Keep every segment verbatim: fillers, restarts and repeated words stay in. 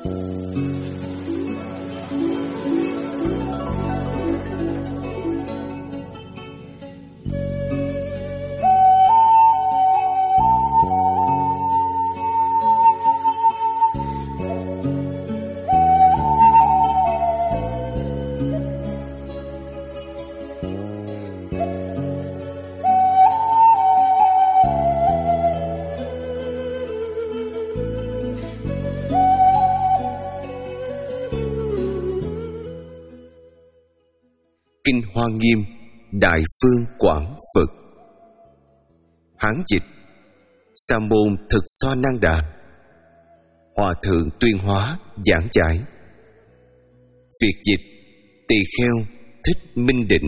Kinh Hoa Nghiêm Đại Phương Quảng Phật. Hán dịch Sa môn Thực Xoa Năng Đà. Hòa thượng Tuyên Hóa giảng giải. Việt dịch Tỳ Kheo Thích Minh Định.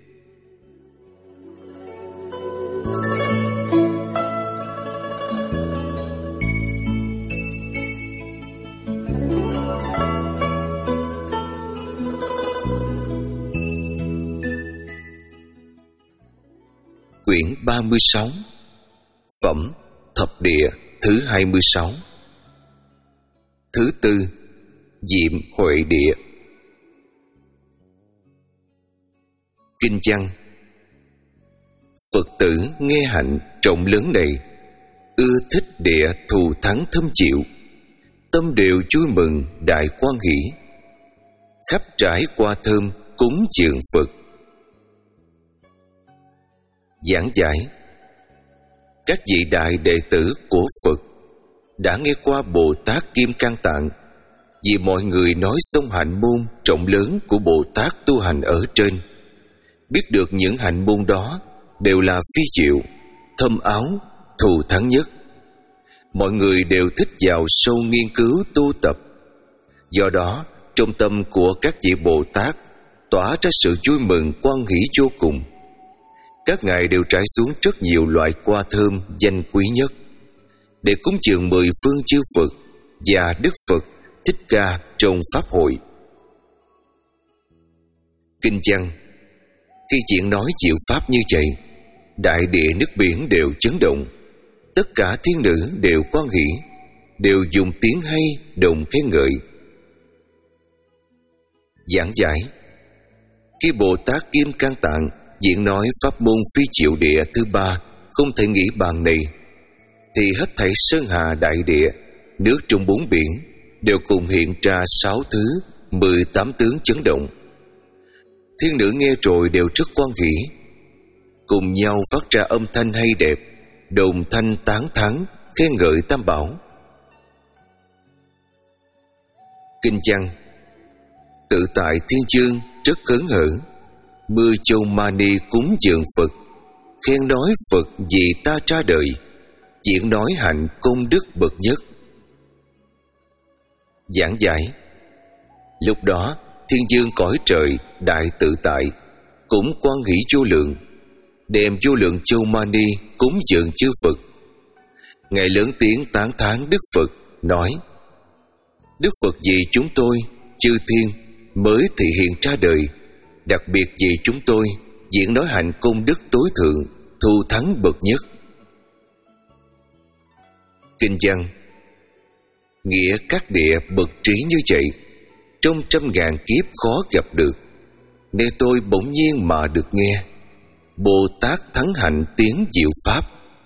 Quyển ba mươi sáu. Phẩm Thập Địa thứ hai mươi sáu. Thứ tư, Diệm Huệ Địa. Kinh văn. Phật tử nghe hạnh trọng lớn này, ưa thích địa thù thắng thâm chịu, tâm đều vui mừng đại quan hỷ, khắp trải qua thơm cúng dường Phật. Giảng giải. Các vị đại đệ tử của Phật đã nghe qua Bồ Tát Kim Cang Tạng, vì mọi người nói xong hạnh môn trọng lớn của Bồ Tát tu hành ở trên, biết được những hạnh môn đó đều là phi diệu, thâm áo, thù thắng nhất. Mọi người đều thích vào sâu nghiên cứu tu tập. Do đó, trong tâm của các vị Bồ Tát tỏa ra sự vui mừng quan hỷ vô cùng. Các ngài đều trải xuống rất nhiều loại hoa thơm danh quý nhất để cúng dường mười phương chư Phật và Đức Phật Thích Ca trong pháp hội. Kinh văn. Khi chuyện nói diệu pháp như vậy, đại địa nước biển đều chấn động, tất cả thiên nữ đều quan hỷ, đều dùng tiếng hay đồng khen ngợi. Giảng giải. Khi Bồ Tát Kim Cang Tạng diễn nói pháp môn phi diệu địa thứ ba không thể nghĩ bàn này, thì hết thảy sơn hà đại địa, nước trong bốn biển đều cùng hiện ra sáu thứ mười tám tướng chấn động. Thiên nữ nghe rồi đều rất quan hỷ, cùng nhau phát ra âm thanh hay đẹp, đồng thanh tán thán khen ngợi Tam Bảo. Kinh văn. Tự tại Thiên chương rất hớn hở, mười châu mani cúng dường Phật, khen nói Phật vì ta ra đời, diễn nói hạnh công đức bậc nhất. Giảng giải. Lúc đó thiên dương cõi trời đại tự tại cũng quan hỷ vô lượng, đem vô lượng châu mani cúng dường chư Phật. Ngài lớn tiếng tán thán Đức Phật, nói: Đức Phật vì chúng tôi chư thiên mới thị hiện ra đời, đặc biệt vì chúng tôi diễn nói hạnh công đức tối thượng, thù thắng bậc nhất. Kinh văn. Nghĩa các địa bậc trí như vậy, trong trăm ngàn kiếp khó gặp được, nên tôi bỗng nhiên mà được nghe. Bồ Tát thắng hạnh tiếng diệu pháp.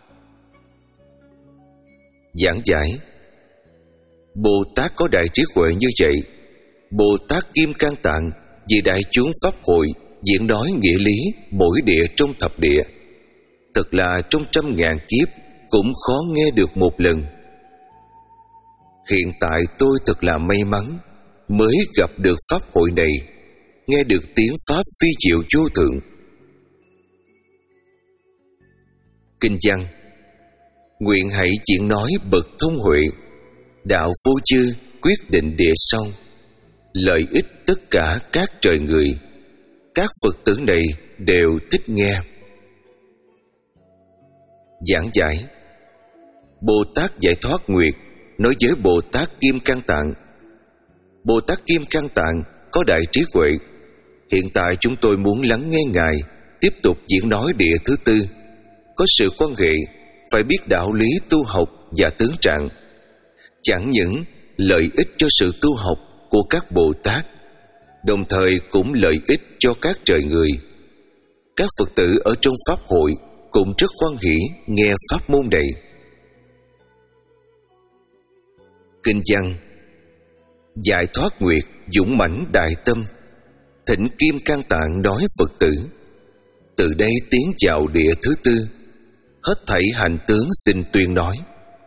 Giảng giải. Bồ Tát có đại trí huệ như vậy, Bồ Tát Kim Cang Tạng vì đại chúng pháp hội diễn nói nghĩa lý mỗi địa trong thập địa, thật là trong trăm ngàn kiếp cũng khó nghe được một lần. Hiện tại tôi thật là may mắn mới gặp được pháp hội này, nghe được tiếng pháp phi diệu vô thượng. Kinh văn. Nguyện hãy diễn nói bậc thông huệ, đạo vô chư quyết định địa song, lợi ích tất cả các trời người, các Phật tử này đều thích nghe. Giảng giải. Bồ Tát Giải Thoát Nguyệt nói với Bồ Tát Kim Cang Tạng: Bồ Tát Kim Cang Tạng có đại trí huệ, hiện tại chúng tôi muốn lắng nghe Ngài tiếp tục diễn nói địa thứ tư, có sự quan hệ phải biết đạo lý tu học và tướng trạng. Chẳng những lợi ích cho sự tu học của các Bồ Tát, đồng thời cũng lợi ích cho các trời người. Các Phật tử ở trong Pháp hội cũng rất hoan hỷ nghe pháp môn này. Kinh văn: Giải thoát nguyệt, dũng mãnh đại tâm, thỉnh Kim Cang Tạng nói Phật tử. Từ đây tiến vào địa thứ tư, hết thảy hành tướng xin tuyên nói.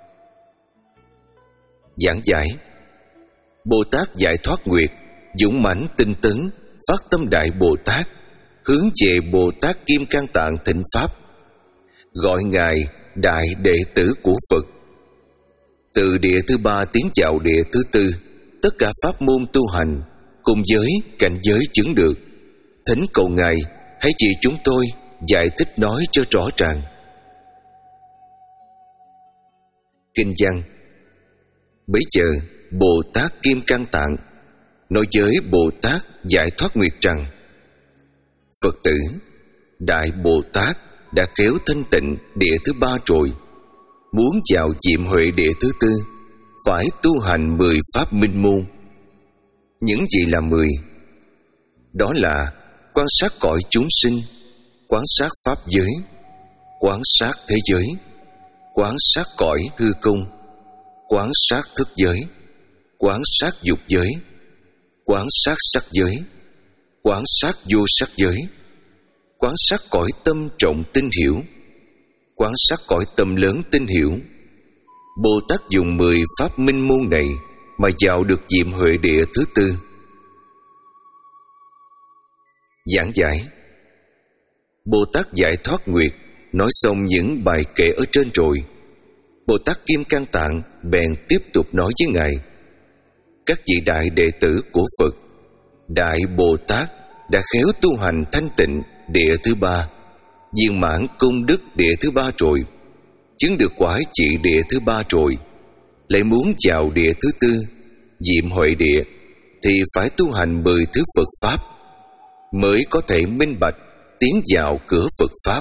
Giảng giải: Bồ Tát Giải Thoát Nguyệt, dũng mãnh tinh tấn, phát tâm Đại Bồ Tát, hướng về Bồ Tát Kim Cang Tạng thỉnh pháp, gọi ngài đại đệ tử của Phật. Từ địa thứ ba tiến vào địa thứ tư, tất cả pháp môn tu hành cùng với cảnh giới chứng được, thỉnh cầu ngài hãy chỉ chúng tôi giải thích nói cho rõ ràng. Kinh văn: Bấy giờ Bồ Tát Kim Cang Tạng nói với Bồ Tát Giải Thoát Nguyệt rằng: Phật tử, Đại Bồ Tát đã kéo thanh tịnh địa thứ ba rồi, muốn vào diệm huệ địa thứ tư phải tu hành mười pháp minh môn. Những gì là mười? Đó là quan sát cõi chúng sinh, quan sát pháp giới, quan sát thế giới, quan sát cõi hư không, quan sát thức giới, quan sát dục giới, quan sát sắc giới, quan sát vô sắc giới, quan sát cõi tâm trọng tinh hiểu, quan sát cõi tâm lớn tinh hiểu. Bồ Tát dùng mười pháp minh môn này mà vào được diệm huệ địa thứ tư. Giảng giải: Bồ Tát Giải Thoát Nguyệt nói xong những bài kệ ở trên rồi, Bồ Tát Kim Cang Tạng bèn tiếp tục nói với ngài: Các vị đại đệ tử của Phật, Đại Bồ Tát đã khéo tu hành thanh tịnh địa thứ ba, viên mãn công đức địa thứ ba rồi, chứng được quả trị địa thứ ba rồi, lại muốn vào địa thứ tư, diệm huệ địa, thì phải tu hành mười thứ Phật pháp mới có thể minh bạch tiến vào cửa Phật pháp.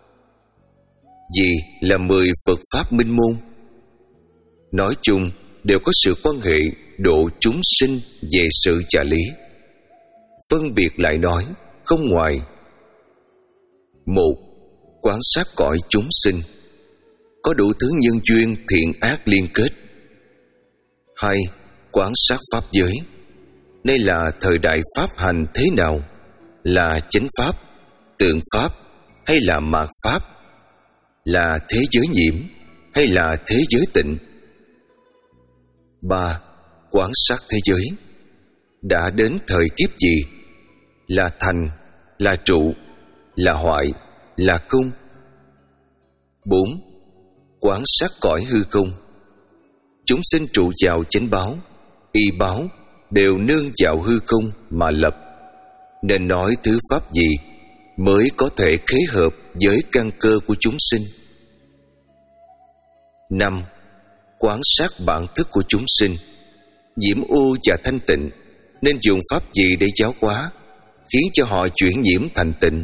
Gì là mười Phật pháp minh môn? Nói chung đều có sự quan hệ độ chúng sinh về sự trả lý. Phân biệt lại nói không ngoài: Một, quan sát cõi chúng sinh, có đủ thứ nhân duyên thiện ác liên kết. Hai, quan sát pháp giới, đây là thời đại pháp hành thế nào, là chánh pháp, tượng pháp hay là mạt pháp, là thế giới nhiễm hay là thế giới tịnh. Ba, quan sát thế giới, đã đến thời kiếp gì, là thành, là trụ, là hoại, là không. Bốn, quan sát cõi hư không, chúng sinh trụ vào chánh báo, y báo đều nương vào hư không mà lập, nên nói thứ pháp gì mới có thể khế hợp với căn cơ của chúng sinh. Năm, quan sát bản thức của chúng sinh, nhiễm ô và thanh tịnh, nên dùng pháp gì để giáo hóa, khiến cho họ chuyển nhiễm thành tịnh.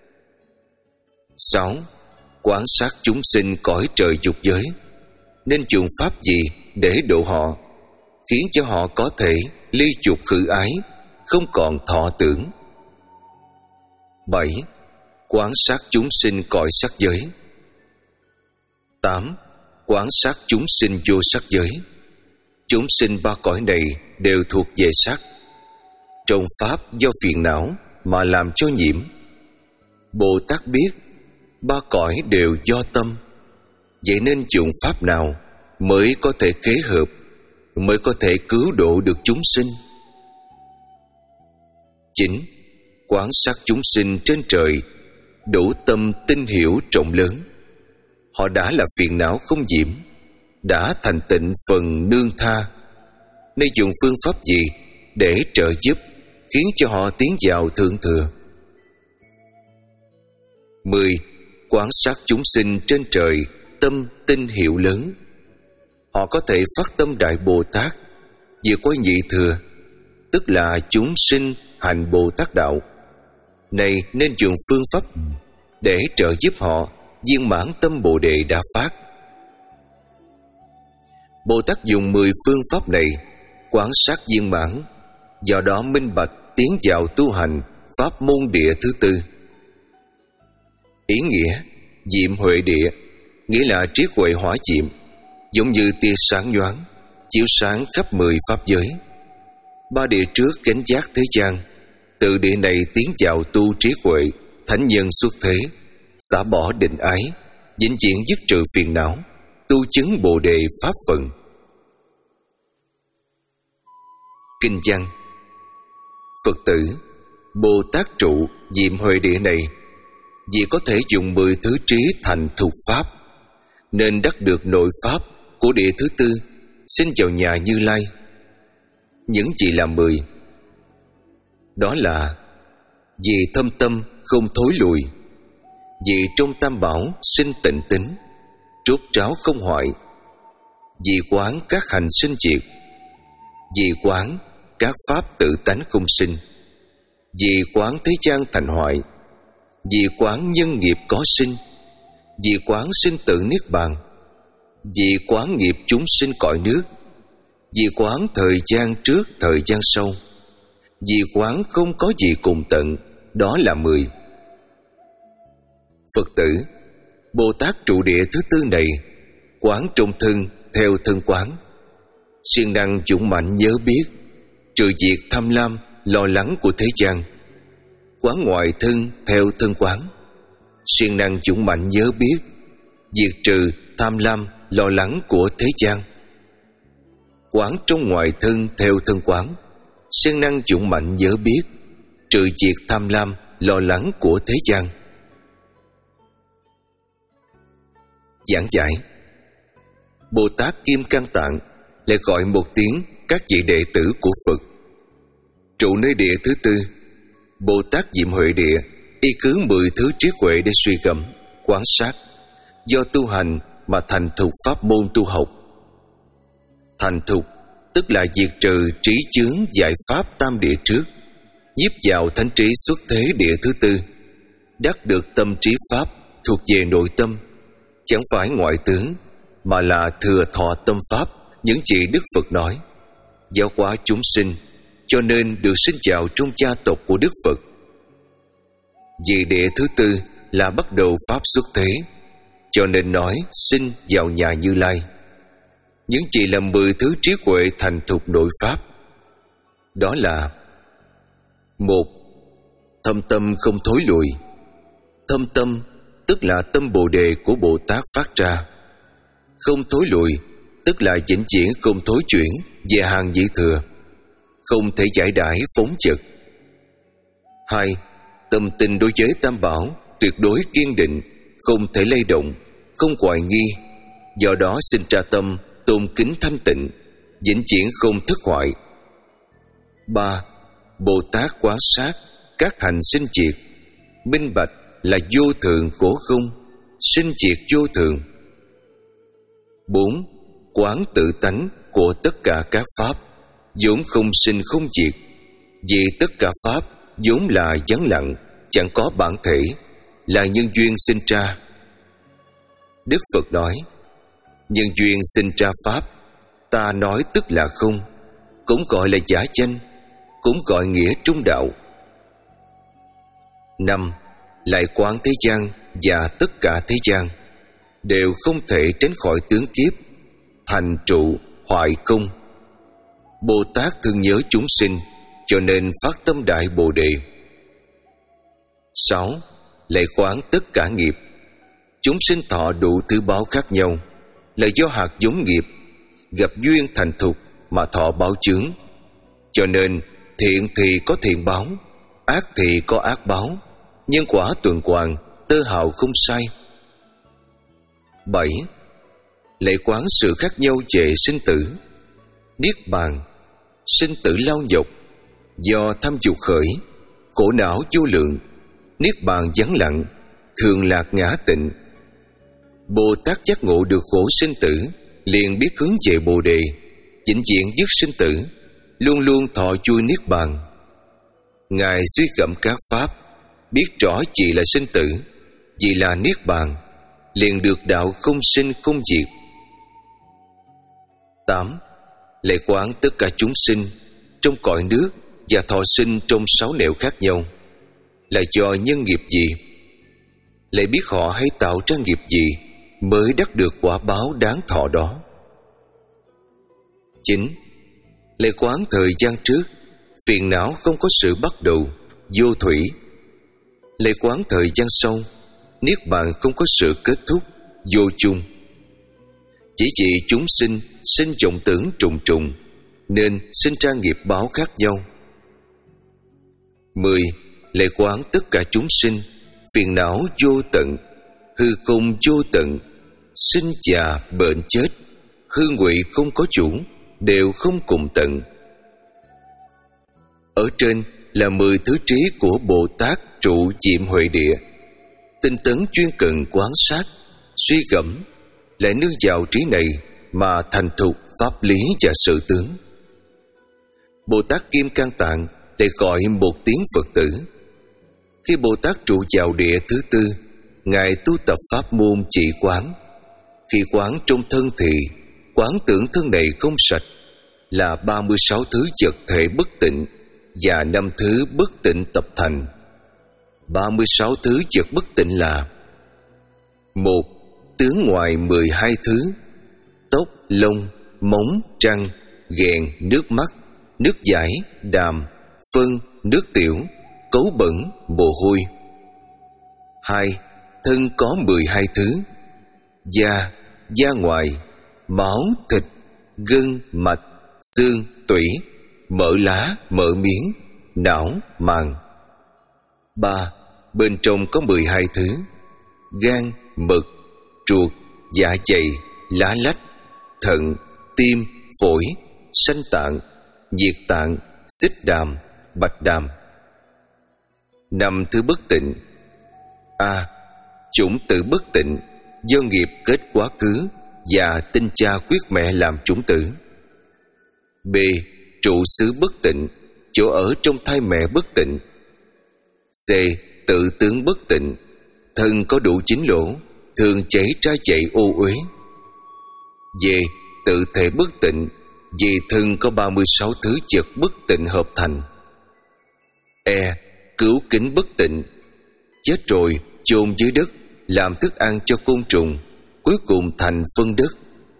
Sáu, quan sát chúng sinh cõi trời dục giới, nên dùng pháp gì để độ họ, khiến cho họ có thể ly dục khử ái, không còn thọ tưởng. Bảy, quan sát chúng sinh cõi sắc giới. Tám, quan sát chúng sinh vô sắc giới. Chúng sinh ba cõi này đều thuộc về sắc, trong pháp do phiền não mà làm cho nhiễm. Bồ Tát biết ba cõi đều do tâm, vậy nên dùng pháp nào mới có thể kế hợp, mới có thể cứu độ được chúng sinh. Chín, quan sát chúng sinh trên trời đủ tâm tinh hiểu rộng lớn. Họ đã là phiền não không nhiễm, đã thành tịnh phần nương tha, nên dùng phương pháp gì để trợ giúp, khiến cho họ tiến vào thượng thừa. Mười, quan sát chúng sinh trên trời tâm tinh hiểu lớn. Họ có thể phát tâm Đại Bồ Tát, vượt qua nhị thừa, tức là chúng sinh hành Bồ Tát đạo. Này nên dùng phương pháp để trợ giúp họ viên mãn tâm Bồ Đề đã phát. Bồ Tát dùng mười phương pháp này quán sát viên mãn, do đó minh bạch tiến vào tu hành pháp môn địa thứ tư. Ý nghĩa diệm huệ địa nghĩa là trí huệ hỏa diệm, giống như tia sáng nhoáng chiếu sáng khắp mười pháp giới. Ba địa trước gánh vác thế gian, từ địa này tiến vào tu trí huệ, thánh nhân xuất thế, xả bỏ định ái, vĩnh viễn dứt trừ phiền não, tu chứng bồ đề pháp phận. Kinh văn: Phật tử, Bồ Tát trụ diệm huệ địa này vì có thể dùng mười thứ trí thành thuộc pháp, nên đắc được nội pháp của địa thứ tư, sinh vào nhà Như Lai. Những gì là mười? Đó là vì thâm tâm không thối lùi, vì trong tam bảo sinh tịnh tính, trút tráo không hoại, vì quán các hành sinh diệt, vì quán các pháp tự tánh không sinh, vì quán thế gian thành hoại, vì quán nhân nghiệp có sinh, vì quán sinh tử niết bàn, vì quán nghiệp chúng sinh cõi nước, vì quán thời gian trước thời gian sau, vì quán không có gì cùng tận. Đó là mười. Phật tử, Bồ Tát trụ địa thứ tư này quán trong thân theo thân quán, siêng năng dũng mạnh nhớ biết, trừ diệt tham lam lo lắng của thế gian. Quán ngoại thân theo thân quán, siêng năng dũng mạnh nhớ biết, diệt trừ tham lam lo lắng của thế gian. Quán trong ngoại thân theo thân quán, siêng năng dũng mạnh nhớ biết, trừ diệt tham lam lo lắng của thế gian. Giảng giải: Bồ Tát Kim Cang Tạng lại gọi một tiếng các vị đệ tử của Phật. Trụ nơi địa thứ tư, Bồ Tát diệm huệ địa y cứ mười thứ trí huệ để suy gẫm, quan sát, do tu hành mà thành thục pháp môn tu học. Thành thục tức là diệt trừ trí chướng giải pháp tam địa trước, nhiếp vào thánh trí xuất thế địa thứ tư, đắc được tâm trí pháp thuộc về nội tâm, chẳng phải ngoại tướng, mà là thừa thọ tâm pháp, những gì Đức Phật nói, giáo hóa chúng sinh, cho nên được sinh vào trong gia tộc của Đức Phật. Vì địa thứ tư là bắt đầu pháp xuất thế, cho nên nói sinh vào nhà Như Lai. Những gì là mười thứ trí huệ thành thục nội pháp. Đó là: một. Thâm tâm không thối lùi. Thâm tâm tức là tâm Bồ Đề của Bồ Tát phát ra. Không thối lùi tức là vĩnh viễn không thối chuyển về hàng nhị thừa, không thể giải đãi phóng dật. Hai. Tâm tình đối với tam bảo tuyệt đối kiên định, không thể lay động, không hoài nghi, do đó sinh ra tâm tôn kính thanh tịnh, vĩnh viễn không thất hoại. Ba. Bồ Tát quán sát các hành sinh diệt, minh bạch là vô thường khổ không, sinh diệt vô thường. Bốn. Quán tự tánh của tất cả các pháp, vốn không sinh không diệt, vì tất cả pháp vốn là vắng lặng, chẳng có bản thể, là nhân duyên sinh ra. Đức Phật nói: nhân duyên sinh ra pháp, ta nói tức là không, cũng gọi là giả danh, cũng gọi nghĩa trung đạo. Năm. Lại quán thế gian và tất cả thế gian đều không thể tránh khỏi tướng kiếp, thành trụ hoại công. Bồ Tát thương nhớ chúng sinh, cho nên phát tâm đại Bồ Đề. Sáu. Lại quán tất cả nghiệp. Chúng sinh thọ đủ thứ báo khác nhau, là do hạt giống nghiệp gặp duyên thành thục mà thọ báo chướng, cho nên thiện thì có thiện báo, ác thì có ác báo, nhân quả tuần hoàn, tơ hào không sai. Bảy. Lại quán sự khác nhau về sinh tử. Niết bàn, sinh tử lao nhọc, do tham dục khởi, khổ não vô lượng. Niết bàn vắng lặng, thường lạc ngã tịnh. Bồ Tát giác ngộ được khổ sinh tử, liền biết hướng về Bồ Đề, vĩnh viễn dứt sinh tử, luôn luôn thọ vui niết bàn. Ngài suy gẫm các pháp, biết rõ gì là sinh tử, gì là niết bàn, liền được đạo không sinh không diệt. Tám. Lễ quán tất cả chúng sinh trong cõi nước và thọ sinh trong sáu nẻo khác nhau là do nhân nghiệp gì, lại biết họ hay tạo ra nghiệp gì mới đắc được quả báo đáng thọ đó. Chín. Lễ quán thời gian trước, phiền não không có sự bắt đầu, vô thủy. Lễ quán thời gian sau, niết bàn không có sự kết thúc, vô chung. Chỉ vì chúng sinh sinh vọng tưởng trùng trùng nên sinh ra nghiệp báo khác nhau. Mười. Lễ quán tất cả chúng sinh, phiền não vô tận, hư không vô tận, sinh già bệnh chết, hư ngụy không có chủ, đều không cùng tận. Ở trên là mười thứ trí của Bồ Tát trụ diệm Huệ Địa. Tinh tấn chuyên cần quán sát, suy gẫm, lại nương vào trí này mà thành thục pháp lý và sự tướng. Bồ Tát Kim Cang Tạng để gọi một tiếng Phật tử. Khi Bồ Tát trụ vào địa thứ tư, Ngài tu tập pháp môn trị quán. Khi quán trong thân thì quán tưởng thân này không sạch, là ba mươi sáu thứ vật thể bất tịnh và năm thứ bất tịnh tập thành. ba mươi sáu thứ vật bất tịnh là: một. Tướng ngoài mười hai thứ: tóc, lông, móng, răng, ghẹn, nước mắt, nước giải, đàm, phân, nước tiểu, cấu bẩn, mồ hôi. Hai. Thân có mười hai thứ: da, da ngoài, máu, thịt, gân, mạch, xương, tủy, mỡ lá, mỡ miếng, não, màng. Ba. Bên trong có mười hai thứ: gan, mật, ruột, dạ dày, lá lách, thận, tim, phổi, sanh tạng, nhiệt tạng, xích đàm, bạch đàm. Năm thứ bất tịnh: A. Chủng tử bất tịnh, do nghiệp kết quá khứ và tinh cha quyết mẹ làm chủng tử. B. Trụ xứ bất tịnh, chỗ ở trong thai mẹ bất tịnh. C. Tự tướng bất tịnh, thân có đủ chín lỗ, thường chảy ra chạy ô uế. D. Tự thể bất tịnh, vì thân có ba mươi sáu thứ vật bất tịnh hợp thành. E. Cửu kính bất tịnh, chết rồi chôn dưới đất làm thức ăn cho côn trùng, cuối cùng thành phân đất.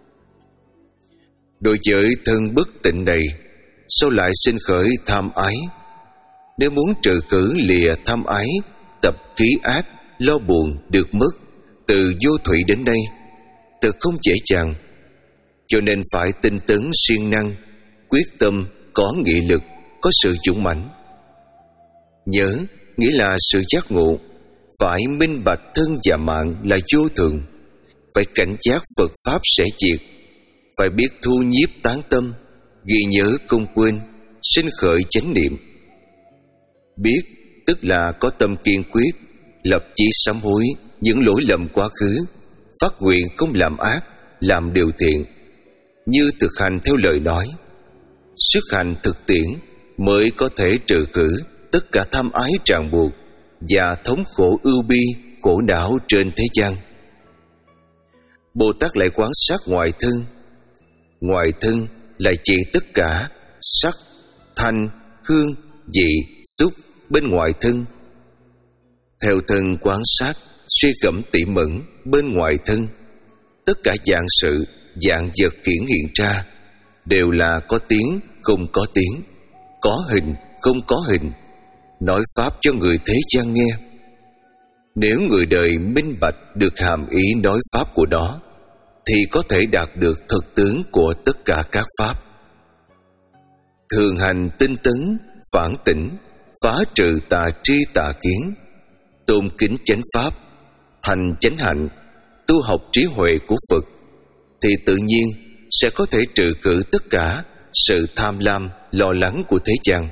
Đối với thân bất tịnh này, sao lại sinh khởi tham ái? Nếu muốn trừ khử lìa tham ái, tập khí ác, lo buồn được mất, từ vô thủy đến đây, thật không dễ dàng. Cho nên phải tinh tấn siêng năng, quyết tâm, có nghị lực, có sự dũng mãnh. Nhớ, nghĩa là sự giác ngộ, phải minh bạch thân và mạng là vô thường, phải cảnh giác Phật Pháp sẽ diệt, phải biết thu nhiếp tán tâm, ghi nhớ không quên, sinh khởi chánh niệm. Biết tức là có tâm kiên quyết, lập chí sám hối những lỗi lầm quá khứ, phát nguyện không làm ác, làm điều thiện, như thực hành theo lời nói. Sức hành thực tiễn mới có thể trừ khử tất cả tham ái ràng buộc và thống khổ ưu bi, khổ não trên thế gian. Bồ Tát lại quán sát ngoài thân. Ngoài thân là chỉ tất cả sắc, thanh, hương, vị, xúc bên ngoài thân. Theo thân quán sát, suy gẫm tỉ mẩn bên ngoài thân, tất cả dạng sự, dạng vật hiển hiện ra đều là có tiếng không có tiếng, có hình không có hình, nói pháp cho người thế gian nghe. Nếu người đời minh bạch được hàm ý nói pháp của đó, thì có thể đạt được thực tướng của tất cả các pháp. Thường hành tinh tấn, phản tỉnh, phá trừ tà tri tà kiến, tôn kính chánh pháp, thành chánh hạnh, tu học trí huệ của Phật, thì tự nhiên sẽ có thể trừ khử tất cả sự tham lam, lo lắng của thế gian.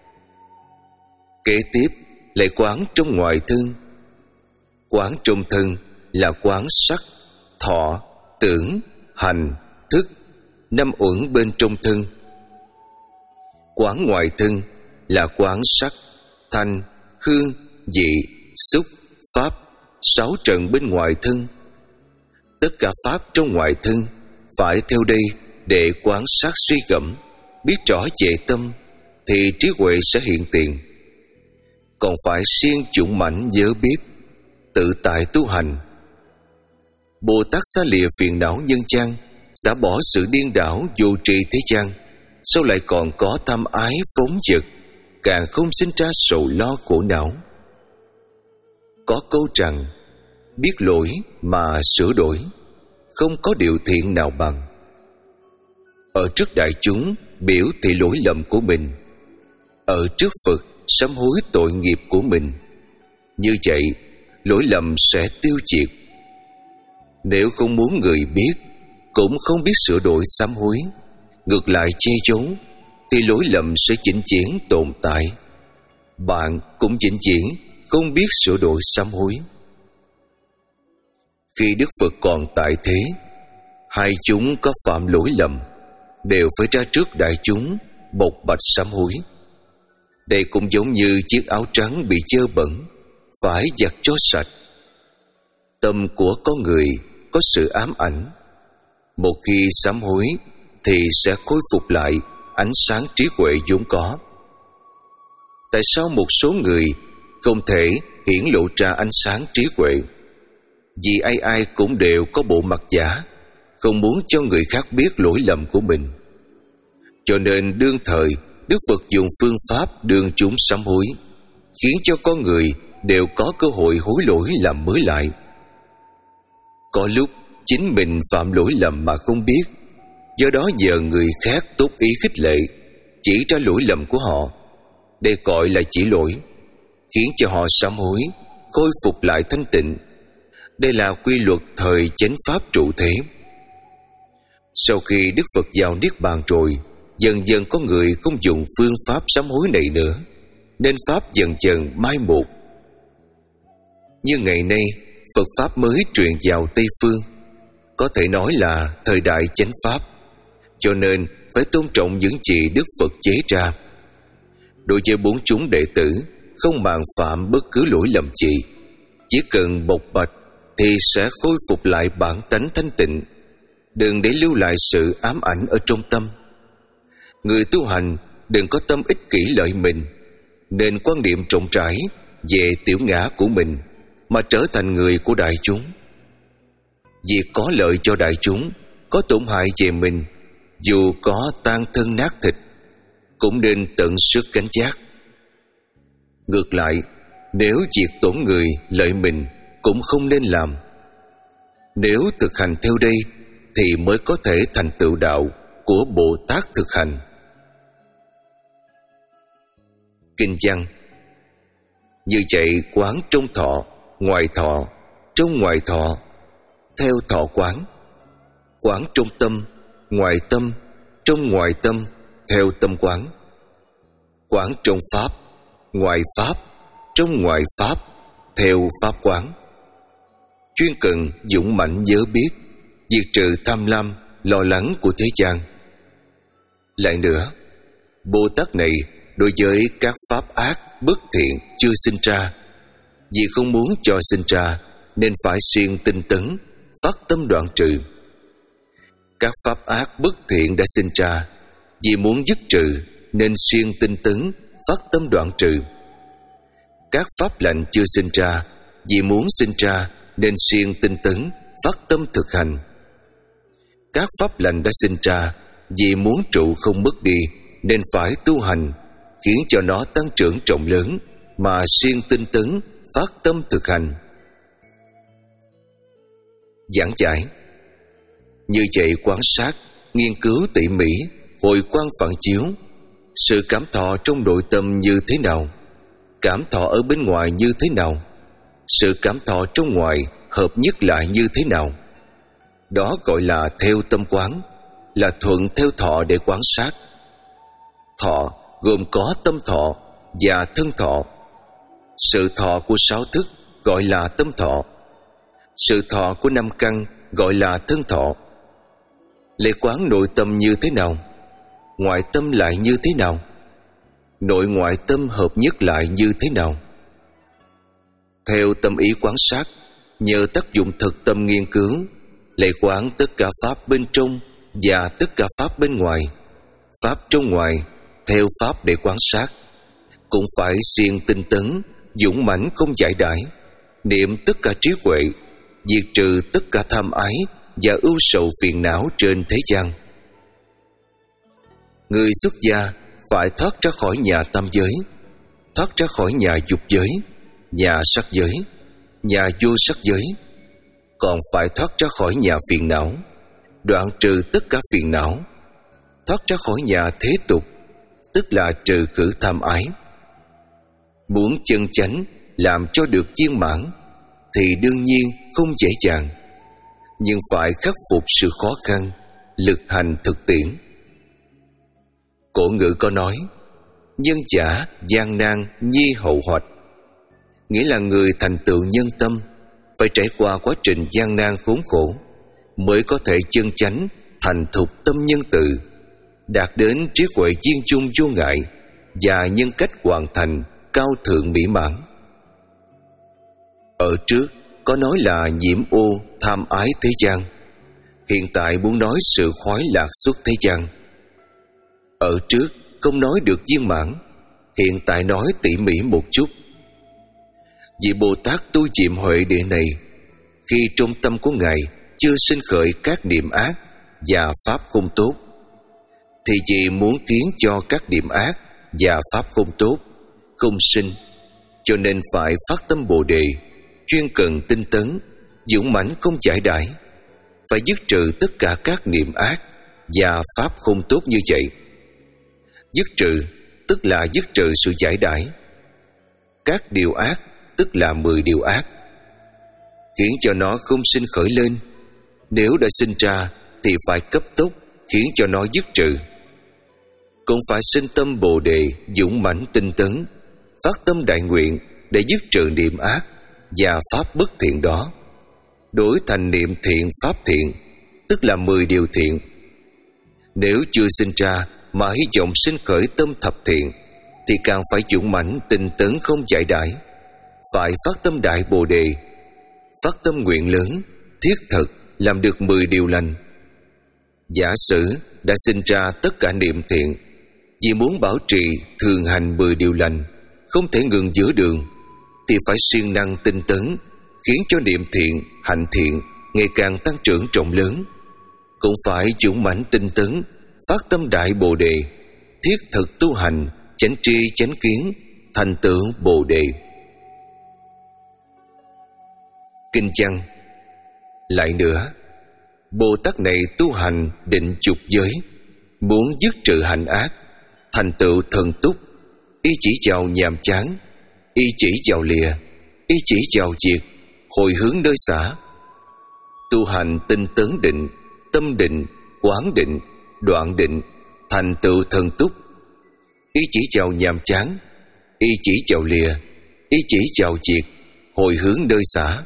Kế tiếp lại quán trong ngoài thân. Quán trong thân là quán sắc, thọ, tưởng, hành, thức, năm uẩn bên trong thân. Quán ngoài thân là quán sắc, thanh, hương, vị, xúc, pháp, sáu trần bên ngoài thân. Tất cả pháp trong ngoài thân phải theo đây Để quán sát suy gẫm, biết rõ về tâm, thì trí huệ sẽ hiện tiền. Còn phải siêng dũng mãnh nhớ biết, tự tại tu hành. Bồ Tát xa lìa phiền não nhân gian, xả bỏ sự điên đảo vô tri thế gian, sao lại còn có tham ái phóng dật, càng không sinh ra sầu lo khổ não. Có câu rằng, biết lỗi mà sửa đổi, không có điều thiện nào bằng. Ở trước đại chúng biểu thị lỗi lầm của mình, ở trước Phật sám hối tội nghiệp của mình. Như vậy lỗi lầm sẽ tiêu diệt. Nếu không muốn người biết, cũng không biết sửa đổi sám hối, ngược lại che giấu, thì lỗi lầm sẽ vĩnh viễn tồn tại. Bạn cũng vĩnh viễn không biết sửa đổi sám hối. Khi Đức Phật còn tại thế, hai chúng có phạm lỗi lầm, đều phải ra trước đại chúng bộc bạch sám hối. Đây cũng giống như chiếc áo trắng bị dơ bẩn, phải giặt cho sạch. Tâm của con người có sự ám ảnh, một khi sám hối thì sẽ khôi phục lại ánh sáng trí huệ vốn có. Tại sao một số người không thể hiển lộ ra ánh sáng trí huệ? Vì ai ai cũng đều có bộ mặt giả, không muốn cho người khác biết lỗi lầm của mình. Cho nên đương thời Đức Phật dùng phương pháp đương chúng sám hối, khiến cho con người đều có cơ hội hối lỗi làm mới lại. Có lúc chính mình phạm lỗi lầm mà không biết, do đó nhờ người khác tốt ý khích lệ, chỉ ra lỗi lầm của họ. Đây gọi là chỉ lỗi, khiến cho họ sám hối, khôi phục lại thanh tịnh. Đây là quy luật thời chánh pháp trụ thế. Sau khi Đức Phật vào Niết Bàn rồi, dần dần có người không dùng phương pháp sám hối này nữa, nên pháp dần dần mai một. Như ngày nay, Phật pháp mới truyền vào Tây Phương, có thể nói là thời đại chánh pháp, cho nên phải tôn trọng những gì Đức Phật chế ra. Đối với bốn chúng đệ tử, không màng phạm bất cứ lỗi lầm gì, chỉ cần bộc bạch thì sẽ khôi phục lại bản tánh thanh tịnh. Đừng để lưu lại sự ám ảnh ở trong tâm. Người tu hành đừng có tâm ích kỷ lợi mình, nên quan niệm rộng rãi về tiểu ngã của mình, mà trở thành người của đại chúng. Việc có lợi cho đại chúng, có tổn hại về mình, dù có tan thân nát thịt, cũng nên tận sức cảnh giác. Ngược lại, nếu việc tổn người lợi mình cũng không nên làm. Nếu thực hành theo đây thì mới có thể thành tựu đạo của Bồ Tát thực hành. Kinh văn: như vậy quán trong thọ, ngoài thọ, trong ngoài thọ, theo thọ quán. Quán trong tâm, ngoài tâm, trong ngoài tâm, theo tâm quán. Quán trong pháp, ngoài pháp, trong ngoài pháp, theo pháp quán. Chuyên cần dũng mãnh nhớ biết, diệt trừ tham lam, lo lắng của thế gian. Lại nữa, Bồ Tát này đối với các pháp ác, bất thiện chưa sinh ra, vì không muốn cho sinh ra nên phải siêng tinh tấn, phát tâm đoạn trừ. Các pháp ác bất thiện đã sinh ra, vì muốn dứt trừ nên siêng tinh tấn, phát tâm đoạn trừ. Các pháp lành chưa sinh ra, vì muốn sinh ra nên siêng tinh tấn, phát tâm thực hành. Các pháp lành đã sinh ra, vì muốn trụ không mất đi nên phải tu hành, khiến cho nó tăng trưởng rộng lớn, mà siêng tinh tấn, phát tâm thực hành. Giảng giải: như vậy quan sát, nghiên cứu tỉ mỉ, hồi quan phản chiếu, sự cảm thọ trong nội tâm như thế nào, cảm thọ ở bên ngoài như thế nào, sự cảm thọ trong ngoài hợp nhất lại như thế nào. Đó gọi là theo tâm quán, là thuận theo thọ để quan sát. Thọ gồm có tâm thọ và thân thọ. Sự thọ của sáu thức gọi là tâm thọ. Sự thọ của năm căn gọi là thân thọ. Lễ quán nội tâm như thế nào, ngoại tâm lại như thế nào, nội ngoại tâm hợp nhất lại như thế nào. Theo tâm ý quan sát, nhờ tác dụng thực tâm nghiên cứu, lễ quán tất cả pháp bên trong và tất cả pháp bên ngoài, pháp trong ngoài, theo pháp để quan sát, cũng phải siêng tinh tấn, dũng mãnh không giải đãi, niệm tất cả trí huệ, diệt trừ tất cả tham ái và ưu sầu phiền não trên thế gian. Người xuất gia phải thoát ra khỏi nhà tam giới, thoát ra khỏi nhà dục giới, nhà sắc giới, nhà vô sắc giới, còn phải thoát ra khỏi nhà phiền não, đoạn trừ tất cả phiền não, thoát ra khỏi nhà thế tục, tức là trừ khử tham ái. Muốn chân chánh làm cho được viên mãn thì đương nhiên không dễ dàng, nhưng phải khắc phục sự khó khăn, lực hành thực tiễn. Cổ ngữ có nói: nhân giả gian nan nhi hậu hoạch, nghĩa là người thành tựu nhân tâm phải trải qua quá trình gian nan khốn khổ mới có thể chân chánh thành thục tâm nhân từ, đạt đến trí huệ viên chung vô ngại và nhân cách hoàn thành cao thượng mỹ mãn. Ở trước có nói là nhiễm ô tham ái thế gian, hiện tại muốn nói sự khoái lạc xuất thế gian. Ở trước không nói được viên mãn, hiện tại nói tỉ mỉ một chút. Vị Bồ Tát tu diệm huệ địa này, khi trong tâm của Ngài chưa sinh khởi các niệm ác và pháp không tốt, thì vì muốn khiến cho các niệm ác và pháp không tốt không sinh, cho nên phải phát tâm Bồ Đề, chuyên cần tinh tấn, dũng mãnh không giải đãi, phải dứt trừ tất cả các niệm ác và pháp không tốt như vậy. Dứt trừ tức là dứt trừ sự giải đãi. Các điều ác tức là mười điều ác, khiến cho nó không sinh khởi lên. Nếu đã sinh ra thì phải cấp tốc khiến cho nó dứt trừ. Cũng phải sinh tâm Bồ Đề, dũng mãnh tinh tấn, phát tâm đại nguyện để dứt trừ niệm ác và pháp bất thiện đó, đổi thành niệm thiện pháp thiện, tức là mười điều thiện. Nếu chưa sinh ra mà hy vọng sinh khởi tâm thập thiện, thì càng phải dũng mãnh tinh tấn không giải đãi, phải phát tâm đại Bồ Đề, phát tâm nguyện lớn, thiết thực làm được mười điều lành. Giả sử đã sinh ra tất cả niệm thiện, vì muốn bảo trì thường hành mười điều lành, không thể ngừng giữa đường, thì phải siêng năng tinh tấn, khiến cho niệm thiện, hạnh thiện ngày càng tăng trưởng rộng lớn. Cũng phải dũng mãnh tinh tấn, phát tâm đại Bồ Đề, thiết thực tu hành, chánh tri chánh kiến, thành tựu Bồ Đề. Kinh văn. Lại nữa, Bồ Tát này tu hành định dục giới, muốn dứt trừ hành ác, thành tựu thần túc, ý chỉ vào nhàm chán, ý chỉ vào lìa, ý chỉ vào diệt, hồi hướng nơi xả. Tu hành tinh tấn định, tâm định, quán định, đoạn định, thành tựu thần túc, ý chỉ vào nhàm chán, ý chỉ vào lìa, ý chỉ vào diệt, hồi hướng nơi xả.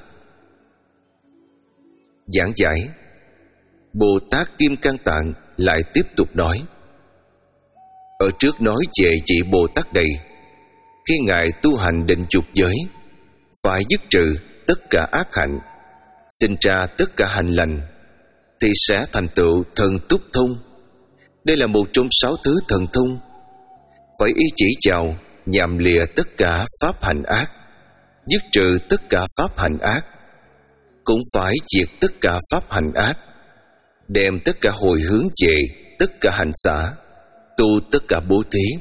Giảng giải. Bồ Tát Kim Cang Tạng lại tiếp tục nói: ở trước nói về vị Bồ Tát này, khi Ngài tu hành định dục giới, phải dứt trừ tất cả ác hạnh, sinh ra tất cả hành lành, thì sẽ thành tựu thần túc thông. Đây là một trong sáu thứ thần thông. Phải ý chỉ vào nhằm lìa tất cả pháp hành ác, dứt trừ tất cả pháp hành ác, cũng phải diệt tất cả pháp hành ác, đem tất cả hồi hướng về tất cả hành xả, tu tất cả bố thí.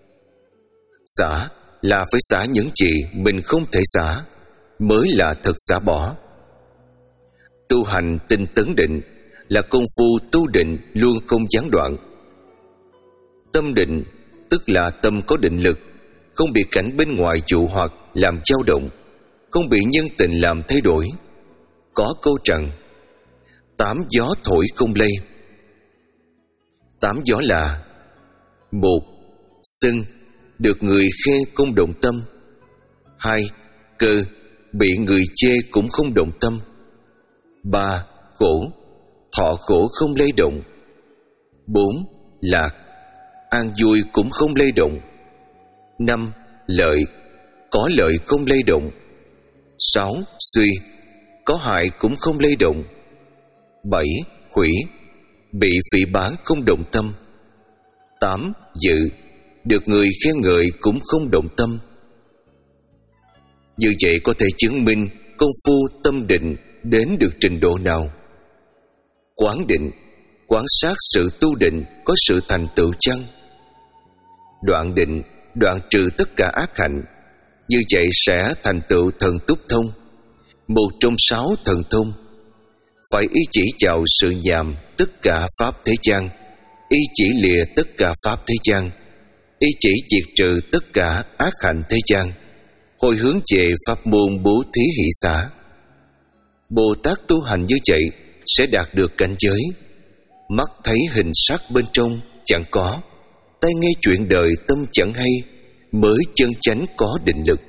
Xả là phải xả những gì mình không thể xả, mới là thật xả bỏ. Tu hành tinh tấn định là công phu tu định luôn không gián đoạn. Tâm định tức là tâm có định lực, không bị cảnh bên ngoài dụ hoặc làm dao động, không bị nhân tình làm thay đổi. Có câu rằng: tám gió thổi không lay. Tám gió là: một, sân, được người khen không động tâm. Hai, cơ, bị người chê cũng không động tâm. Ba, khổ, thọ khổ không lay động. Bốn, lạc, an vui cũng không lay động. Năm, lợi, có lợi không lay động. Sáu, suy, có hại cũng không lay động. Bảy, hủy, bị phỉ báng không động tâm. Tám. Dự, được người khen ngợi cũng không động tâm. Như vậy có thể chứng minh công phu tâm định đến được trình độ nào. Quán định, quan sát sự tu định có sự thành tựu chăng? Đoạn định, đoạn trừ tất cả ác hạnh. Như vậy sẽ thành tựu thần túc thông, một trong sáu thần thông. Phải ý chỉ vào sự nhàm tất cả pháp thế gian, ý chỉ lìa tất cả pháp thế gian, ý chỉ diệt trừ tất cả ác hạnh thế gian, hồi hướng về pháp môn bố thí hỷ xả. Bồ Tát tu hành như vậy sẽ đạt được cảnh giới mắt thấy hình sắc bên trong chẳng có, tai nghe chuyện đời tâm chẳng hay, mới chân chánh có định lực.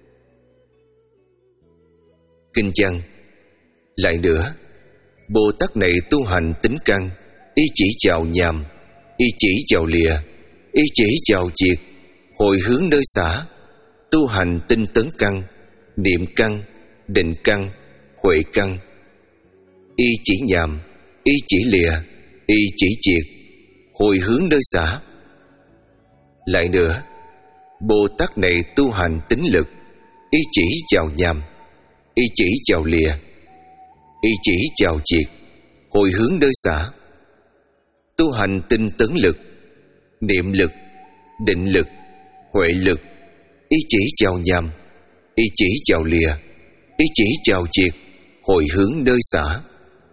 Kinh văn. Lại nữa, Bồ Tát này tu hành tính căn, ý chỉ vào nhàm, ý chỉ vào lìa, ý chỉ vào diệt, hồi hướng nơi xả, tu hành tinh tấn căn, niệm căn, định căn, huệ căn. Ý chỉ nhàm, ý chỉ lìa, ý chỉ diệt, hồi hướng nơi xả. Lại nữa, Bồ Tát này tu hành tính lực, ý chỉ vào nhàm, ý chỉ vào lìa, ý chỉ vào diệt, hồi hướng nơi xả. Tu hành tinh tấn lực, niệm lực, định lực, huệ lực, ý chỉ vào nhàm, ý chỉ vào lìa, ý chỉ vào diệt, hồi hướng nơi xả.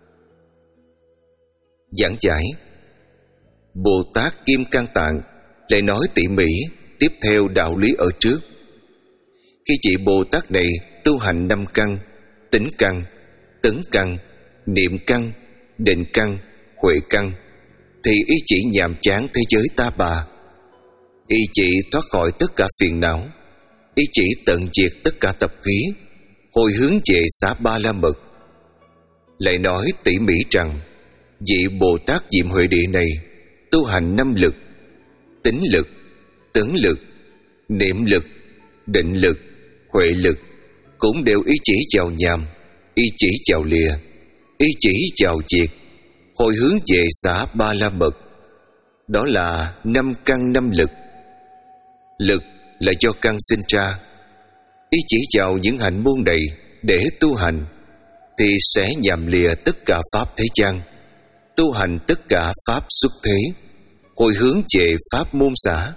Giảng giải. Bồ Tát Kim Cang Tạng lại nói tỉ mỉ tiếp theo đạo lý ở trước. Khi vị Bồ Tát này tu hành năm căn, tính căn, tấn căn, niệm căn, định căn, huệ căn, thì ý chỉ nhàm chán thế giới ta bà, ý chỉ thoát khỏi tất cả phiền não, ý chỉ tận diệt tất cả tập khí, hồi hướng về xá ba la mật. Lại nói tỉ mỉ rằng vị Bồ Tát Diệm Huệ Địa này tu hành năm lực: tính lực, tấn lực, niệm lực, định lực, huệ lực, cũng đều ý chỉ vào nhàm, ý chỉ vào lìa, ý chỉ vào diệt, hồi hướng về xả ba la mật. Đó là năm căn năm lực. Lực là do căn sinh ra. Ý chỉ vào những hạnh môn này để tu hành, thì sẽ nhằm lìa tất cả pháp thế gian, tu hành tất cả pháp xuất thế, hồi hướng về pháp môn xả.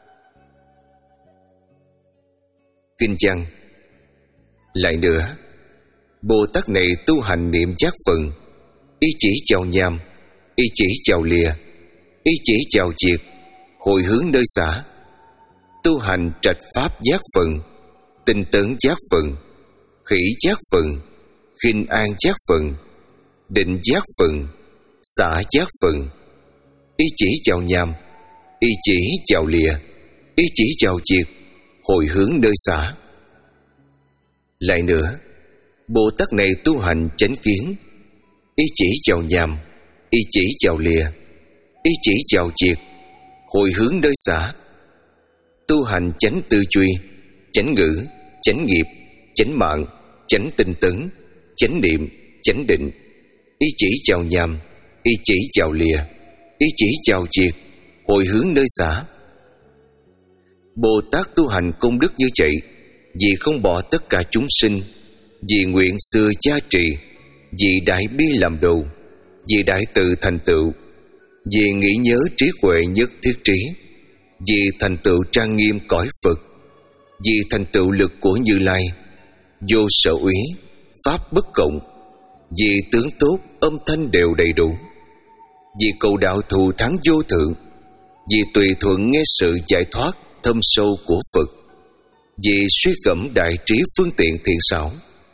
Kinh văn. Lại nữa, Bồ Tát này tu hành niệm giác phần, ý chỉ vào nhàm, ý chỉ vào lìa, ý chỉ vào diệt, hồi hướng nơi xả. Tu hành trạch pháp giác phần, tinh tấn giác phần, khỉ giác phần, khinh an giác phần, định giác phần, xả giác phần, ý chỉ vào nhàm, ý chỉ vào lìa, ý chỉ vào diệt, hồi hướng nơi xả. Lại nữa, Bồ Tát này tu hành chánh kiến, ý chỉ vào nhàm, ý chỉ vào lìa, ý chỉ vào diệt, hồi hướng nơi xả. Tu hành chánh tư duy, chánh ngữ, chánh nghiệp, chánh mạng, chánh tinh tấn, chánh niệm, chánh định, ý chỉ vào nhàm, ý chỉ vào lìa, ý chỉ vào diệt, hồi hướng nơi xả. Bồ Tát tu hành công đức như vậy, vì không bỏ tất cả chúng sinh, vì nguyện xưa gia trì, vì đại bi làm đầu, vì đại từ thành tựu, vì nghĩ nhớ trí huệ nhất thiết trí, vì thành tựu trang nghiêm cõi Phật, vì thành tựu lực của Như Lai, vô sở úy, pháp bất cộng, vì tướng tốt âm thanh đều đầy đủ, vì cầu đạo thù thắng vô thượng, vì tùy thuận nghe sự giải thoát thâm sâu của Phật, vì suy gẫm đại trí phương tiện thiện xảo.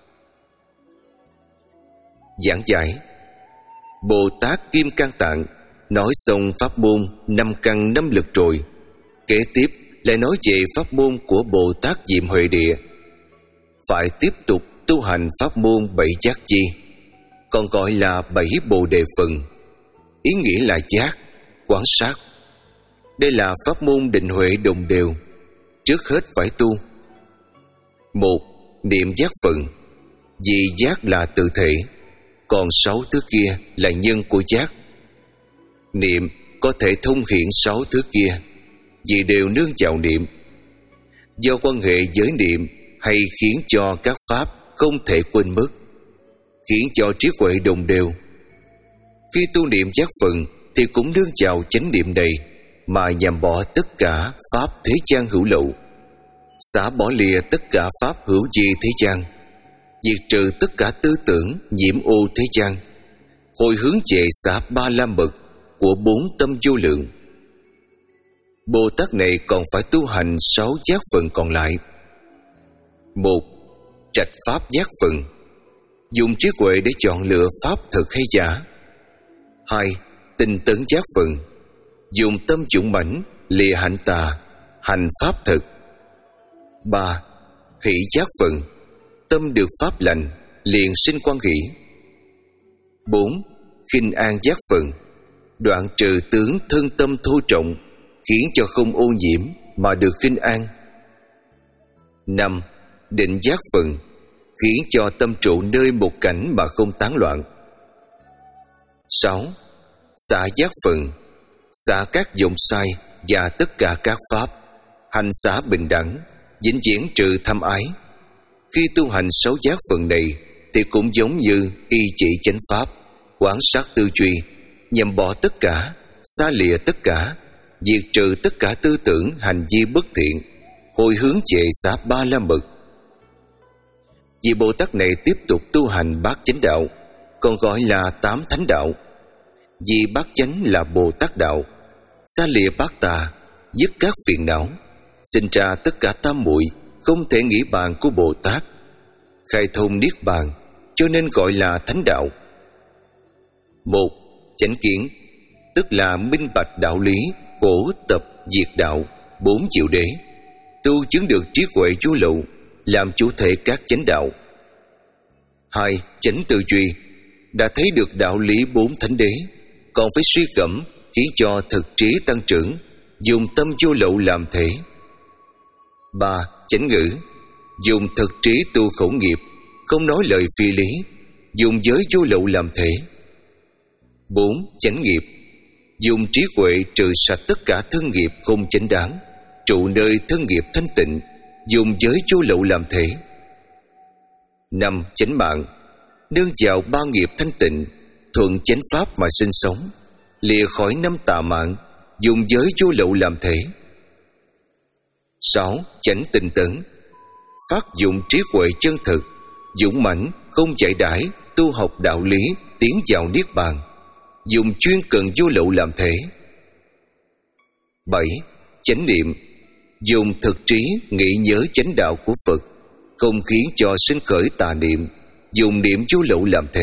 Giảng giải. Bồ Tát Kim Cang Tạng nói xong pháp môn năm căn năm lực rồi, kế tiếp lại nói về pháp môn của Bồ Tát Diệm Huệ Địa. Phải tiếp tục tu hành pháp môn bảy giác chi, còn gọi là bảy bồ đề phần. Ý nghĩa là giác, quán sát. Đây là pháp môn định huệ đồng đều. Trước hết phải tu: một. Niệm giác phần. Vì giác là tự thể, còn sáu thứ kia là nhân của giác. Niệm có thể thông hiện sáu thứ kia, vì đều nương vào niệm. Do quan hệ với niệm hay khiến cho các pháp không thể quên mất, khiến cho trí huệ đồng đều. Khi tu niệm giác phần thì cũng nương vào chánh niệm này mà nhằm bỏ tất cả pháp thế gian hữu lậu, xả bỏ lìa tất cả pháp hữu vi thế gian, diệt trừ tất cả tư tưởng nhiễm ô thế gian, hồi hướng về xả ba la mật của bốn tâm vô lượng. Bồ Tát này còn phải tu hành sáu giác phần còn lại. Một, trạch pháp giác phần, dùng trí huệ để chọn lựa pháp thật hay giả. Hai, tinh tấn giác phần, dùng tâm dũng mãnh lìa hạnh tà, hành pháp thực. Ba, hỷ giác phần, tâm được pháp lành liền sinh quan hỷ. Bốn, khinh an giác phần, đoạn trừ tướng thân tâm thô trọng, khiến cho không ô nhiễm mà được khinh an. Năm, định giác phần, khiến cho tâm trụ nơi một cảnh mà không tán loạn. Sáu, xả giác phần, xả các vọng sai và tất cả các pháp, hành xả bình đẳng, vĩnh viễn trừ tham ái. Khi tu hành sáu giác phần này thì cũng giống như y chỉ chánh pháp, quán sát tư duy, nhằm bỏ tất cả, xa lìa tất cả, diệt trừ tất cả tư tưởng hành vi bất thiện, hồi hướng về xả ba la mật. Vị Bồ Tát này tiếp tục tu hành bát chánh đạo, còn gọi là tám thánh đạo. Vì bát chánh là Bồ Tát đạo, xa lìa bát tà, dứt các phiền não, sinh ra tất cả tam muội không thể nghĩ bàn của Bồ Tát, khai thông niết bàn, cho nên gọi là thánh đạo. Một, chánh kiến, tức là minh bạch đạo lý khổ tập diệt đạo, bốn diệu đế, tu chứng được trí huệ vô lậu, làm chủ thể các chánh đạo. Hai, chánh tư duy, đã thấy được đạo lý bốn thánh đế, còn phải suy gẫm khiến cho thực trí tăng trưởng, dùng tâm vô lậu làm thể. Ba, chánh ngữ, dùng thực trí tu khẩu nghiệp, không nói lời phi lý, dùng giới vô lậu làm thể. Bốn, chánh nghiệp, dùng trí huệ trừ sạch tất cả thân nghiệp không chánh đáng, trụ nơi thân nghiệp thanh tịnh, dùng giới vô lậu làm thể. Năm, chánh mạng, nương vào ba nghiệp thanh tịnh, thuận chánh pháp mà sinh sống, lìa khỏi năm tà mạng, dùng giới vô lậu làm thể. Sáu, chánh tinh tấn, phát dụng trí huệ chân thực, dũng mãnh không chạy đãi, tu học đạo lý, tiến vào niết bàn, dùng chuyên cần vô lậu làm thể. Bảy, chánh niệm, dùng thực trí nghĩ nhớ chánh đạo của Phật, không khiến cho sinh khởi tà niệm, dùng niệm vô lậu làm thể.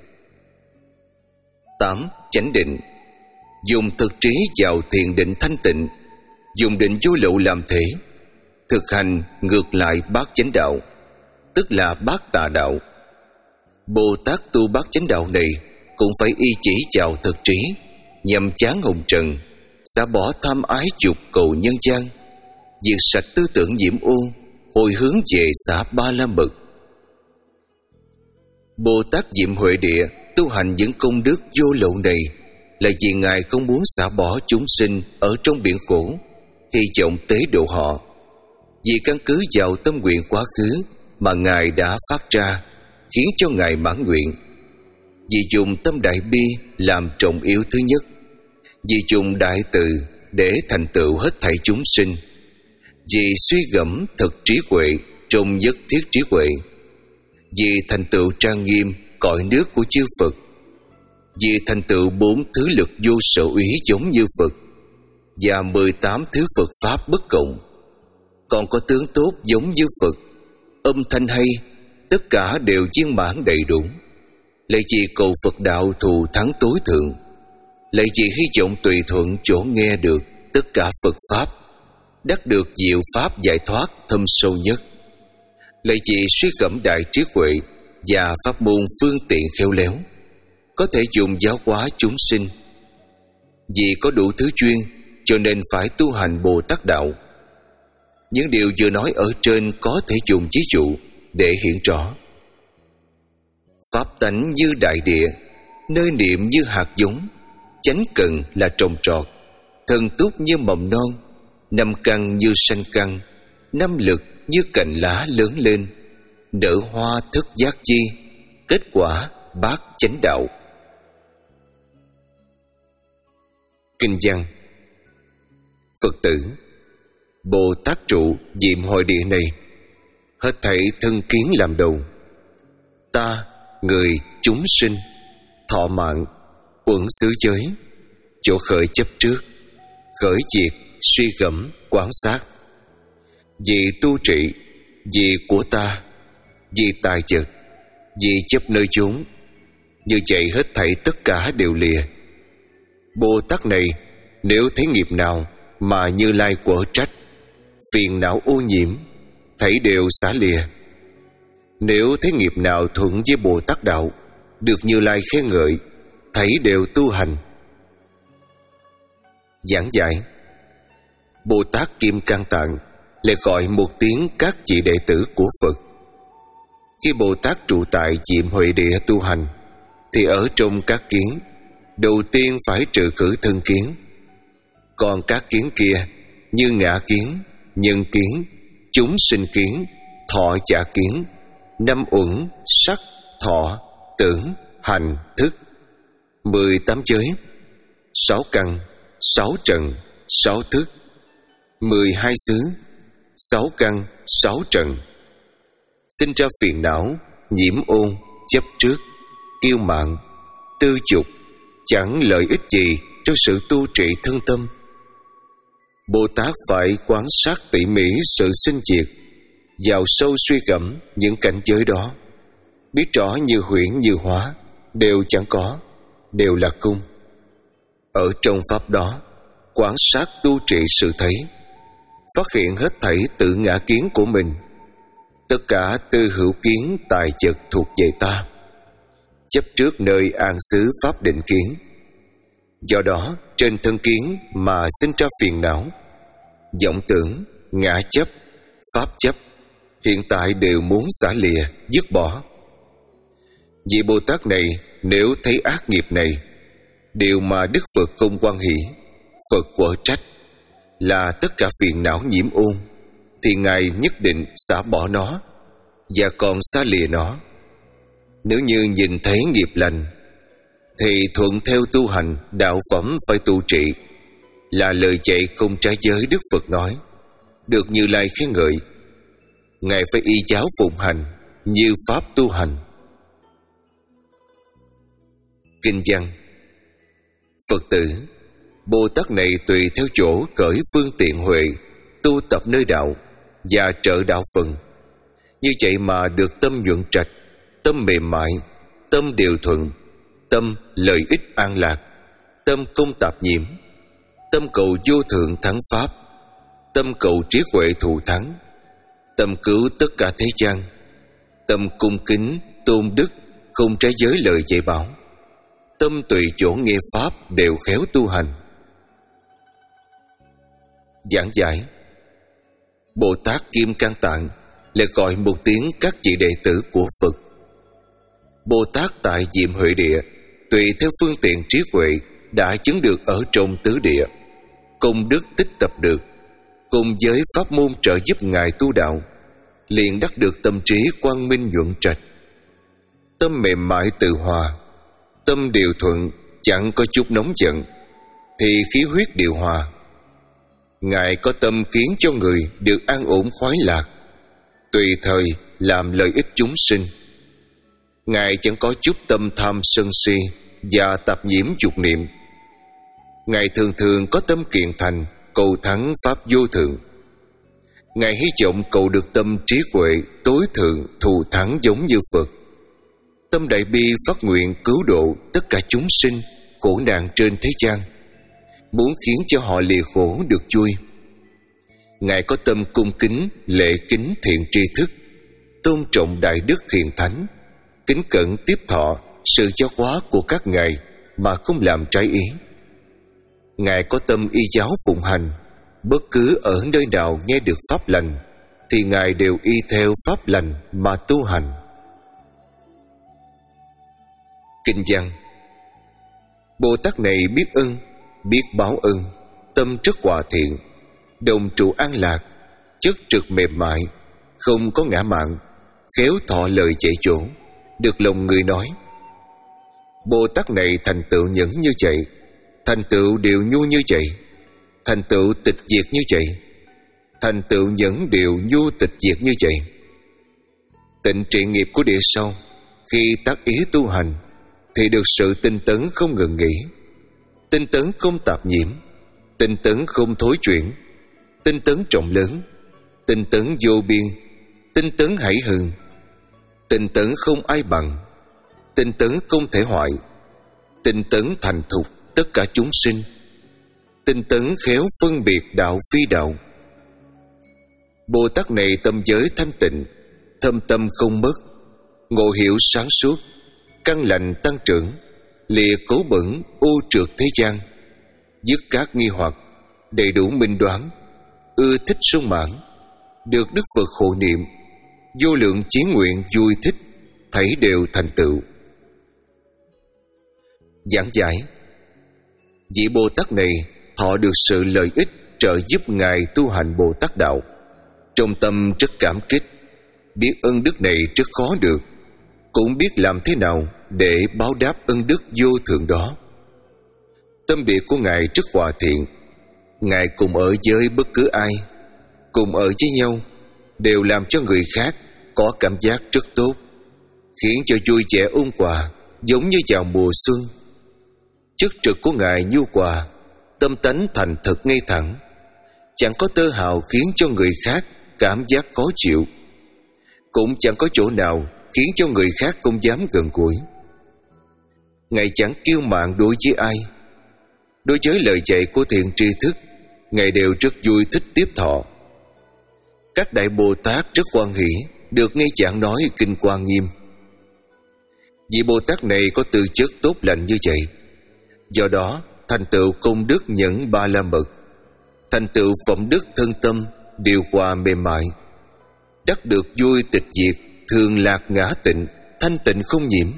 Tám, chánh định, dùng thực trí vào thiền định thanh tịnh, dùng định vô lậu làm thể, thực hành ngược lại bát chánh đạo, tức là bát tà đạo. Bồ Tát tu bát chánh đạo này cũng phải y chỉ vào thực trí, nhằm chán hồng trần, xả bỏ tham ái dục cầu nhân gian, diệt sạch tư tưởng nhiễm ô, hồi hướng về xả ba la mật. Bồ Tát Diệm Huệ Địa tu hành những công đức vô lậu này là vì Ngài không muốn xả bỏ chúng sinh ở trong biển khổ, hy vọng tế độ họ. Vì căn cứ vào tâm nguyện quá khứ mà Ngài đã phát ra, khiến cho Ngài mãn nguyện. Vì dùng tâm đại bi làm trọng yếu thứ nhất, vì dùng đại từ để thành tựu hết thảy chúng sinh, vì suy gẫm thực trí huệ trong nhất thiết trí huệ, vì thành tựu trang nghiêm cõi nước của chư Phật, vì thành tựu bốn thứ lực vô sở úy giống như Phật, và mười tám thứ Phật pháp bất cộng, còn có tướng tốt giống như Phật, âm thanh hay, tất cả đều viên mãn đầy đủ. Lại chỉ cầu Phật đạo thù thắng tối thượng, lại chỉ hy vọng tùy thuận chỗ nghe được tất cả Phật pháp, đắc được diệu pháp giải thoát thâm sâu nhất. Lại chỉ suy gẫm đại trí huệ và pháp môn phương tiện khéo léo, có thể dùng giáo hóa chúng sinh. Vì có đủ thứ chuyên, cho nên phải tu hành Bồ Tát đạo. Những điều vừa nói ở trên có thể dùng ví dụ để hiện rõ. Pháp tánh như đại địa, nơi niệm như hạt giống, chánh cần là trồng trọt, thần túc như mầm non, năm căn như sanh căn, năm lực như cành lá lớn lên, nở hoa thất giác chi, kết quả bát chánh đạo. Kinh văn. Phật tử, Bồ Tát trụ diệm hội địa này, hết thảy thân kiến làm đầu. Ta, người, chúng sinh, thọ mạng, uẩn xứ giới, chỗ khởi chấp trước, khởi diệt, suy gẫm, quán sát. Vì tu trị, vì của ta, vì tài vật, vì chấp nơi chốn, như vậy hết thảy tất cả đều lìa. Bồ Tát này, nếu thấy nghiệp nào mà Như Lai quở trách, phiền não ô nhiễm, thảy đều xả lìa. Nếu thấy nghiệp nào thuận với Bồ Tát đạo, được Như Lai khen ngợi, thảy đều tu hành. Giảng giải. Bồ Tát Kim Cang Tạng lại gọi một tiếng các vị đệ tử của Phật. Khi Bồ Tát trụ tại diệm huệ địa tu hành, thì ở trong các kiến, đầu tiên phải trừ khử thân kiến. Còn các kiến kia như ngã kiến, nhân kiến, chúng sinh kiến, thọ giả kiến, năm uẩn, sắc, thọ, tưởng, hành, thức, mười tám giới, sáu căn, sáu trần, sáu thức, mười hai xứ, sáu căn, sáu trần, sinh ra phiền não, nhiễm ôn, chấp trước, kiêu mạn, tư dục, chẳng lợi ích gì cho sự tu trị thân tâm. Bồ Tát phải quan sát tỉ mỉ sự sinh diệt, vào sâu suy gẫm những cảnh giới đó, biết rõ như huyễn như hóa, đều chẳng có, đều là cung. Ở trong pháp đó, quan sát tu trị sự thấy, phát hiện hết thảy tự ngã kiến của mình, tất cả tư hữu kiến tài vật thuộc về ta, chấp trước nơi an xứ pháp định kiến. Do đó trên thân kiến mà sinh ra phiền não, vọng tưởng, ngã chấp, pháp chấp, hiện tại đều muốn xả lìa, dứt bỏ. Vị Bồ Tát này nếu thấy ác nghiệp này, điều mà Đức Phật không hoan hỷ, Phật quở trách, là tất cả phiền não nhiễm ôn, thì Ngài nhất định xả bỏ nó và còn xả lìa nó. Nếu như nhìn thấy nghiệp lành, thì thuận theo tu hành đạo phẩm phải tu trị, là lời dạy không trái giới Đức Phật nói, được Như Lai khen ngợi. Ngài phải y giáo phụng hành như pháp tu hành. Kinh văn. Phật tử, Bồ Tát này tùy theo chỗ cởi phương tiện huệ, tu tập nơi đạo và trợ đạo phần. Như vậy mà được tâm nhuận trạch, tâm mềm mại, tâm điều thuận, tâm lợi ích an lạc, tâm không tạp nhiễm, tâm cầu vô thượng thắng pháp, tâm cầu trí huệ thù thắng, tâm cứu tất cả thế gian, tâm cung kính tôn đức, không trái giới lời dạy bảo, tâm tùy chỗ nghe pháp đều khéo tu hành. Giảng giải. Bồ Tát Kim Cang Tạng lại gọi một tiếng các vị đệ tử của Phật. Bồ Tát tại diệm huệ địa, tùy theo phương tiện trí huệ đã chứng được ở trong tứ địa, công đức tích tập được, cùng với pháp môn trợ giúp Ngài tu đạo, liền đắc được tâm trí quang minh nhuận trạch. Tâm mềm mại từ hòa, tâm điều thuận, chẳng có chút nóng giận, thì khí huyết điều hòa. Ngài có tâm khiến cho người được an ổn khoái lạc, tùy thời làm lợi ích chúng sinh. Ngài chẳng có chút tâm tham sân si và tạp nhiễm dục niệm. Ngài thường thường có tâm kiện thành, cầu thắng pháp vô thượng. Ngài hy vọng cầu được tâm trí huệ tối thượng thù thắng giống như Phật. Tâm đại bi phát nguyện cứu độ tất cả chúng sinh khổ nạn trên thế gian, muốn khiến cho họ lìa khổ được vui. Ngài có tâm cung kính lễ kính thiện tri thức, tôn trọng đại đức hiền thánh, kính cẩn tiếp thọ sự giáo hóa của các ngài mà không làm trái ý. Ngài có tâm y giáo phụng hành, bất cứ ở nơi nào nghe được pháp lành thì Ngài đều y theo pháp lành mà tu hành. Kinh văn. Bồ Tát này biết ơn, biết báo ơn, tâm rất hòa thiện, đồng trụ an lạc, chất trực mềm mại, không có ngã mạn, khéo thọ lời dạy dỗ, được lòng người nói. Bồ Tát này thành tựu nhẫn như vậy, thành tựu điều nhu như vậy, thành tựu tịch diệt như vậy, thành tựu nhẫn điều nhu tịch diệt như vậy. Tịnh trị nghiệp của địa sau, khi tác ý tu hành thì được sự tinh tấn không ngừng nghỉ, tinh tấn không tạp nhiễm, tinh tấn không thối chuyển, tinh tấn trọng lớn, tinh tấn vô biên, tinh tấn hải hừng, tinh tấn không ai bằng, tinh tấn không thể hoại, tinh tấn thành thục tất cả chúng sinh, tinh tấn khéo phân biệt đạo phi đạo. Bồ Tát này tâm giới thanh tịnh, thâm tâm không mất, ngộ hiểu sáng suốt, căn lành tăng trưởng, lìa cố bẩn ô trượt thế gian, dứt các nghi hoặc, đầy đủ minh đoán, ưa thích sung mãn, được Đức Phật hộ niệm, vô lượng chí nguyện vui thích, thảy đều thành tựu. Giảng giải: vị Bồ Tát này thọ được sự lợi ích trợ giúp ngài tu hành Bồ Tát đạo, trong tâm rất cảm kích, biết ơn đức này rất khó được, cũng biết làm thế nào để báo đáp ân đức vô thượng đó. Tâm địa của ngài rất hòa thiện, ngài cùng ở với bất cứ ai, cùng ở với nhau, đều làm cho người khác có cảm giác rất tốt, khiến cho vui vẻ ôn hòa, giống như vào mùa xuân. Chất trực của ngài nhu hòa, tâm tánh thành thật ngay thẳng, chẳng có tơ hào khiến cho người khác cảm giác khó chịu, cũng chẳng có chỗ nào khiến cho người khác không dám gần gũi. Ngài chẳng kiêu mạn đối với ai. Đối với lời dạy của thiện tri thức, ngài đều rất vui thích tiếp thọ. Các đại Bồ Tát rất hoan hỷ được nghe giảng nói kinh Hoa Nghiêm. Vị Bồ Tát này có tư chất tốt lành như vậy, do đó thành tựu công đức nhẫn ba la mật, thành tựu phẩm đức thân tâm điều hòa mềm mại, đắc được vui tịch diệt, thường lạc ngã tịnh, thanh tịnh không nhiễm.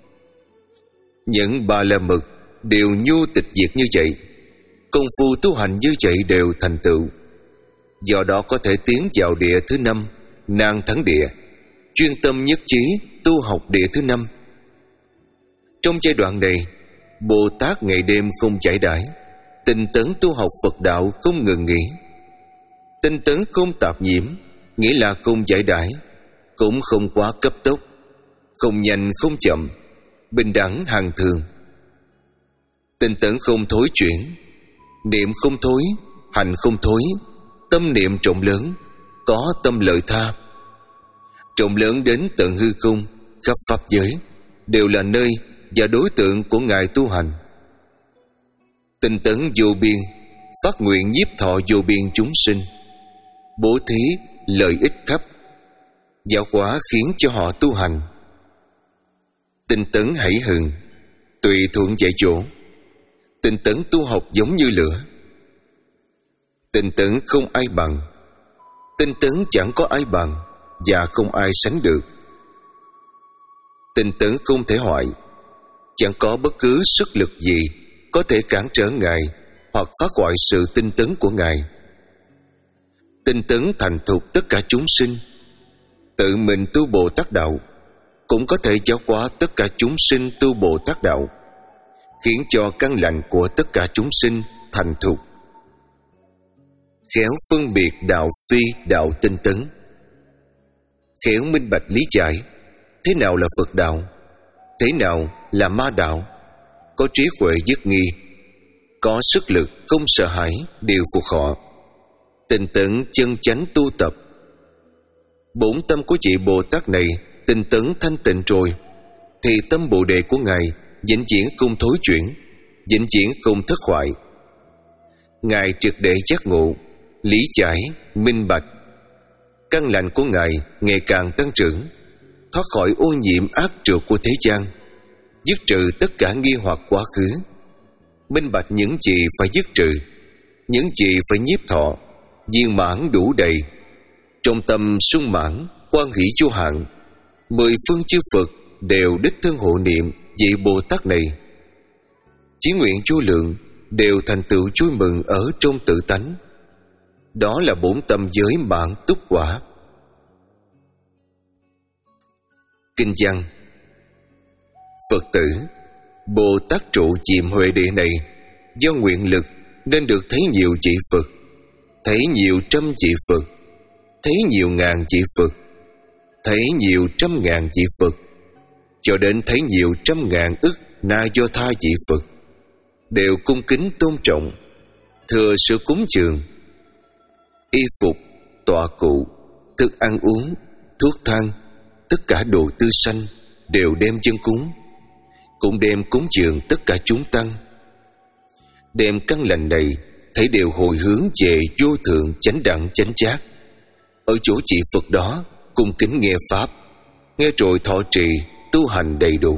Những ba la mật đều nhu tịch diệt như vậy, công phu tu hành như vậy đều thành tựu, do đó có thể tiến vào địa thứ năm, nan thắng địa, chuyên tâm nhất trí tu học địa thứ năm. Trong giai đoạn này, Bồ Tát ngày đêm không giải đãi, tinh tấn tu học Phật đạo không ngừng nghỉ. Tinh tấn không tạp nhiễm nghĩa là không giải đãi, cũng không quá cấp tốc, không nhanh không chậm, bình đẳng hằng thường. Tinh tấn không thối chuyển, niệm không thối, hành không thối, tâm niệm trọng lớn, có tâm lợi tha. Trọng lớn đến tận hư không, khắp pháp giới đều là nơi và đối tượng của ngài tu hành. Tinh tấn vô biên, phát nguyện nhiếp thọ vô biên chúng sinh, bố thí lợi ích khắp, giáo hóa khiến cho họ tu hành. Tinh tấn hãy hừng, tùy thuận dạy dỗ. Tinh tấn tu học giống như lửa. Tinh tấn không ai bằng, tinh tấn chẳng có ai bằng và không ai sánh được. Tinh tấn không thể hoại, chẳng có bất cứ sức lực gì có thể cản trở ngài hoặc phá hoại sự tinh tấn của ngài. Tinh tấn thành thục tất cả chúng sinh, tự mình tu Bồ Tát đạo, cũng có thể giáo hóa tất cả chúng sinh tu Bồ Tát đạo, khiến cho căn lành của tất cả chúng sinh thành thục. Khéo phân biệt đạo phi đạo tinh tấn, khéo minh bạch lý giải thế nào là Phật đạo, thế nào là ma đạo, có trí huệ dứt nghi, có sức lực không sợ hãi đều phục họ, tinh tấn chân chánh tu tập. Bổn tâm của vị Bồ Tát này tinh tấn thanh tịnh rồi, thì tâm Bồ đề của ngài vĩnh viễn không thối chuyển, vĩnh viễn không thất hoại. Ngài triệt để giác ngộ, lý giải, minh bạch, căn lành của ngài ngày càng tăng trưởng, thoát khỏi ô nhiễm ác trượt của thế gian, dứt trừ tất cả nghi hoặc quá khứ, minh bạch những gì phải dứt trừ, những gì phải nhiếp thọ, viên mãn đủ đầy, trong tâm sung mãn, hoan hỷ vô hạn. Mười phương chư Phật đều đích thân hộ niệm vị Bồ Tát này. chí nguyện vô lượng đều thành tựu vui mừng ở trong tự tánh. Đó là bốn tâm giới mãn túc quả. Kinh văn: Phật tử, Bồ Tát trụ chìm huệ địa này, do nguyện lực nên được thấy nhiều vị Phật, thấy nhiều trăm vị Phật, thấy nhiều ngàn vị Phật, thấy nhiều trăm ngàn vị Phật, cho đến thấy nhiều trăm ngàn ức na do tha vị Phật, đều cung kính tôn trọng, thừa sự cúng dường. Y phục, tọa cụ, thức ăn uống, thuốc thang, tất cả đồ tư sanh đều đem dâng cúng, cũng đem cúng dường tất cả chúng tăng. Đem căn lành này thấy đều hồi hướng về vô thượng chánh đẳng chánh giác. Ở chỗ vị Phật đó cung kính nghe pháp, nghe rồi thọ trì tu hành đầy đủ.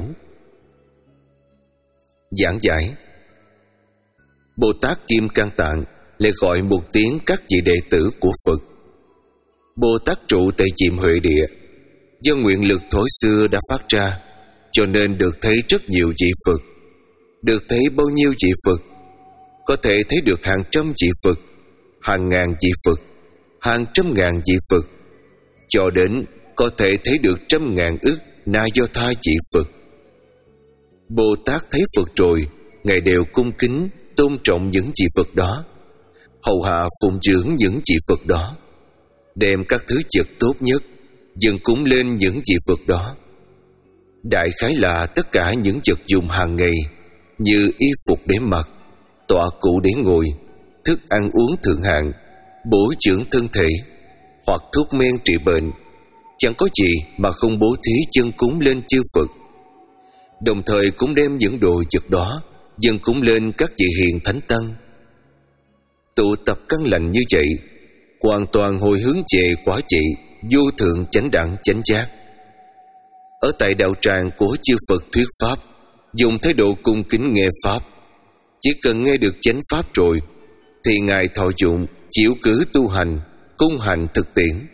Giảng giải: Bồ Tát Kim Cang Tạng lại gọi một tiếng các vị đệ tử của Phật. Bồ Tát trụ tại chìm huệ địa, do nguyện lực thổi xưa đã phát ra, cho nên được thấy rất nhiều vị Phật. Được thấy bao nhiêu vị Phật? Có thể thấy được hàng trăm vị Phật, hàng ngàn vị Phật, hàng trăm ngàn vị Phật, cho đến có thể thấy được trăm ngàn ức na do tha vị Phật. Bồ Tát thấy Phật rồi, Ngài đều cung kính tôn trọng những vị Phật đó, hầu hạ phụng dưỡng những vị Phật đó, đem các thứ vật tốt nhất dâng cúng lên những vị Phật đó. Đại khái là tất cả những vật dụng hàng ngày như y phục để mặc, tọa cụ để ngồi, thức ăn uống thượng hạng, bổ dưỡng thân thể, hoặc thuốc men trị bệnh, chẳng có gì mà không bố thí dâng cúng lên chư Phật. Đồng thời cũng đem những đồ vật đó dâng cúng lên các vị hiền thánh tăng. Tụ tập căn lành như vậy, hoàn toàn hồi hướng về quả vị vô thượng chánh đẳng chánh giác. Ở tại đạo tràng của chư Phật thuyết pháp, dùng thái độ cung kính nghe pháp. Chỉ cần nghe được chánh pháp rồi thì Ngài thọ dụng, chiếu cứ tu hành, cung hành thực tiễn.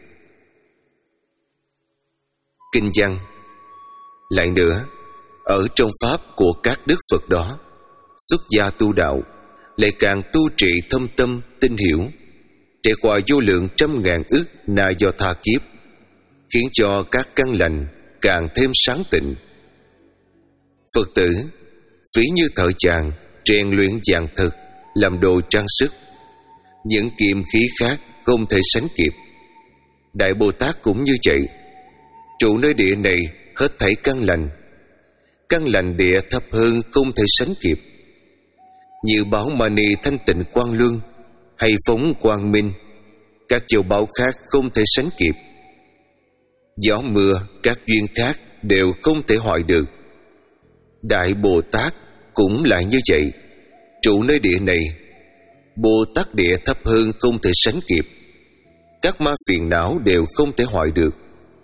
Kinh văn: Lại nữa, ở trong pháp của các đức Phật đó, xuất gia tu đạo lại càng tu trị thâm tâm tinh hiểu, trải qua vô lượng trăm ngàn ức na do tha kiếp, khiến cho các căn lành càng thêm sáng tịnh. Phật tử, ví như thợ chàng rèn luyện vàng thực làm đồ trang sức, những kiềm khí khác không thể sánh kịp. Đại Bồ Tát cũng như vậy, trụ nơi địa này hết thảy căn lành. Căn lành địa thấp hơn không thể sánh kịp, như báo mani thanh tịnh quang luân hay phóng quang minh, các châu báu khác không thể sánh kịp. Gió mưa, các duyên khác đều không thể hoại được. Đại Bồ Tát cũng lại như vậy, trụ nơi địa này, Bồ Tát địa thấp hơn không thể sánh kịp, các ma phiền não đều không thể hoại được.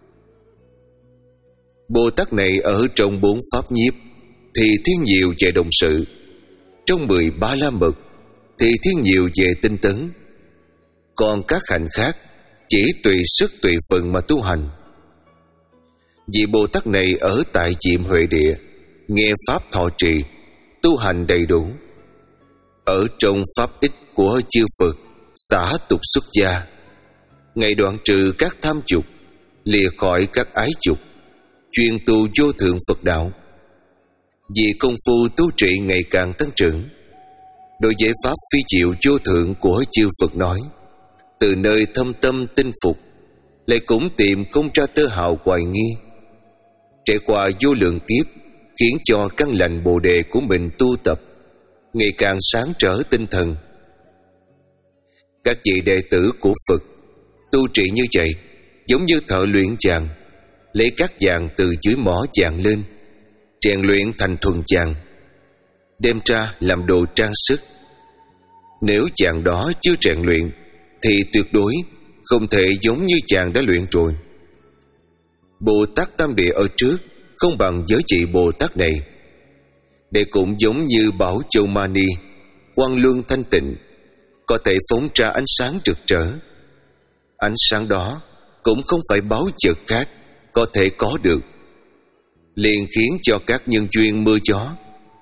Bồ Tát này ở trong bốn pháp nhiếp thì thiên nhiều về đồng sự, trong mười ba la mật thì thiên nhiều về tinh tấn, còn các hạnh khác chỉ tùy sức tùy phần mà tu hành. Vị Bồ Tát này ở tại chìm huệ địa, nghe pháp thọ trì, tu hành đầy đủ. Ở trong pháp ích của chư Phật, xả tục xuất gia, Ngài đoạn trừ các tham dục, lìa khỏi các ái dục, chuyên tu vô thượng Phật đạo. Vì công phu tu trị ngày càng tăng trưởng, đối với pháp phi diệu vô thượng của chư Phật nói, từ nơi thâm tâm tinh phục, lại cũng tìm không ra tơ hào hoài nghi. Trải qua vô lượng kiếp, khiến cho căn lành bồ đề của mình tu tập ngày càng sáng trở tinh thần. Các vị đệ tử của Phật tu trị như vậy, giống như thợ luyện vàng, lấy các vàng từ dưới mỏ vàng lên, rèn luyện thành thuần vàng, đem ra làm đồ trang sức. Nếu vàng đó chưa rèn luyện thì tuyệt đối không thể giống như vàng đã luyện rồi. Bồ Tát Tam Địa ở trước không bằng giới trị Bồ Tát này. Để cũng giống như bảo châu mani, quang luân thanh tịnh, có thể phóng ra ánh sáng rực rỡ. Ánh sáng đó cũng không phải báu vật khác có thể có được, liền khiến cho các nhân duyên mưa gió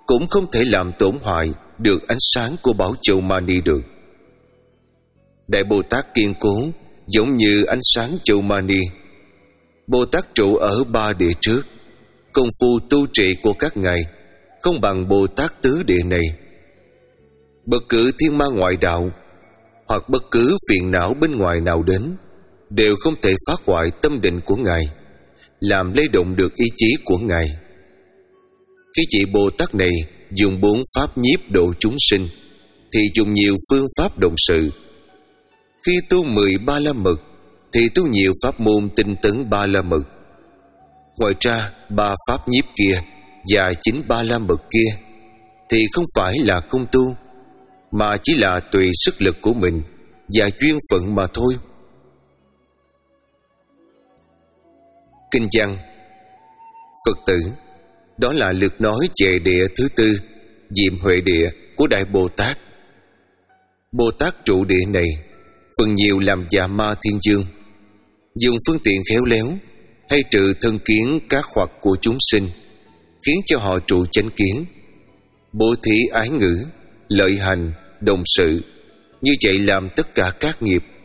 cũng không thể làm tổn hại được ánh sáng của Bảo Châu Mani được. Đại Bồ Tát kiên cố giống như ánh sáng Châu Mani. Bồ Tát trụ ở ba địa trước. Công phu tu trì của các ngài không bằng Bồ Tát tứ địa này. Bất cứ thiên ma ngoại đạo hoặc bất cứ phiền não bên ngoài nào đến đều không thể phá hoại tâm định của ngài, làm lay động được ý chí của ngài. Khi vị Bồ Tát này dùng bốn pháp nhiếp độ chúng sinh thì dùng nhiều phương pháp động sự. Khi tu mười ba la mật thì tu nhiều pháp môn tinh tấn ba la mật. Ngoài ra ba pháp nhiếp kia và chính ba la mật kia thì không phải là không tu, mà chỉ là tùy sức lực của mình và duyên phận mà thôi. Kinh văn: Phật tử, đó là lượt nói về địa thứ tư, Diệm Huệ Địa của Đại Bồ Tát. Bồ Tát trụ địa này phần nhiều làm Dạ Ma Thiên Dương, dùng phương tiện khéo léo hay trừ thân kiến các hoặc của chúng sinh, khiến cho họ trụ chánh kiến, bố thí ái ngữ, lợi hành, đồng sự. Như vậy làm tất cả các nghiệp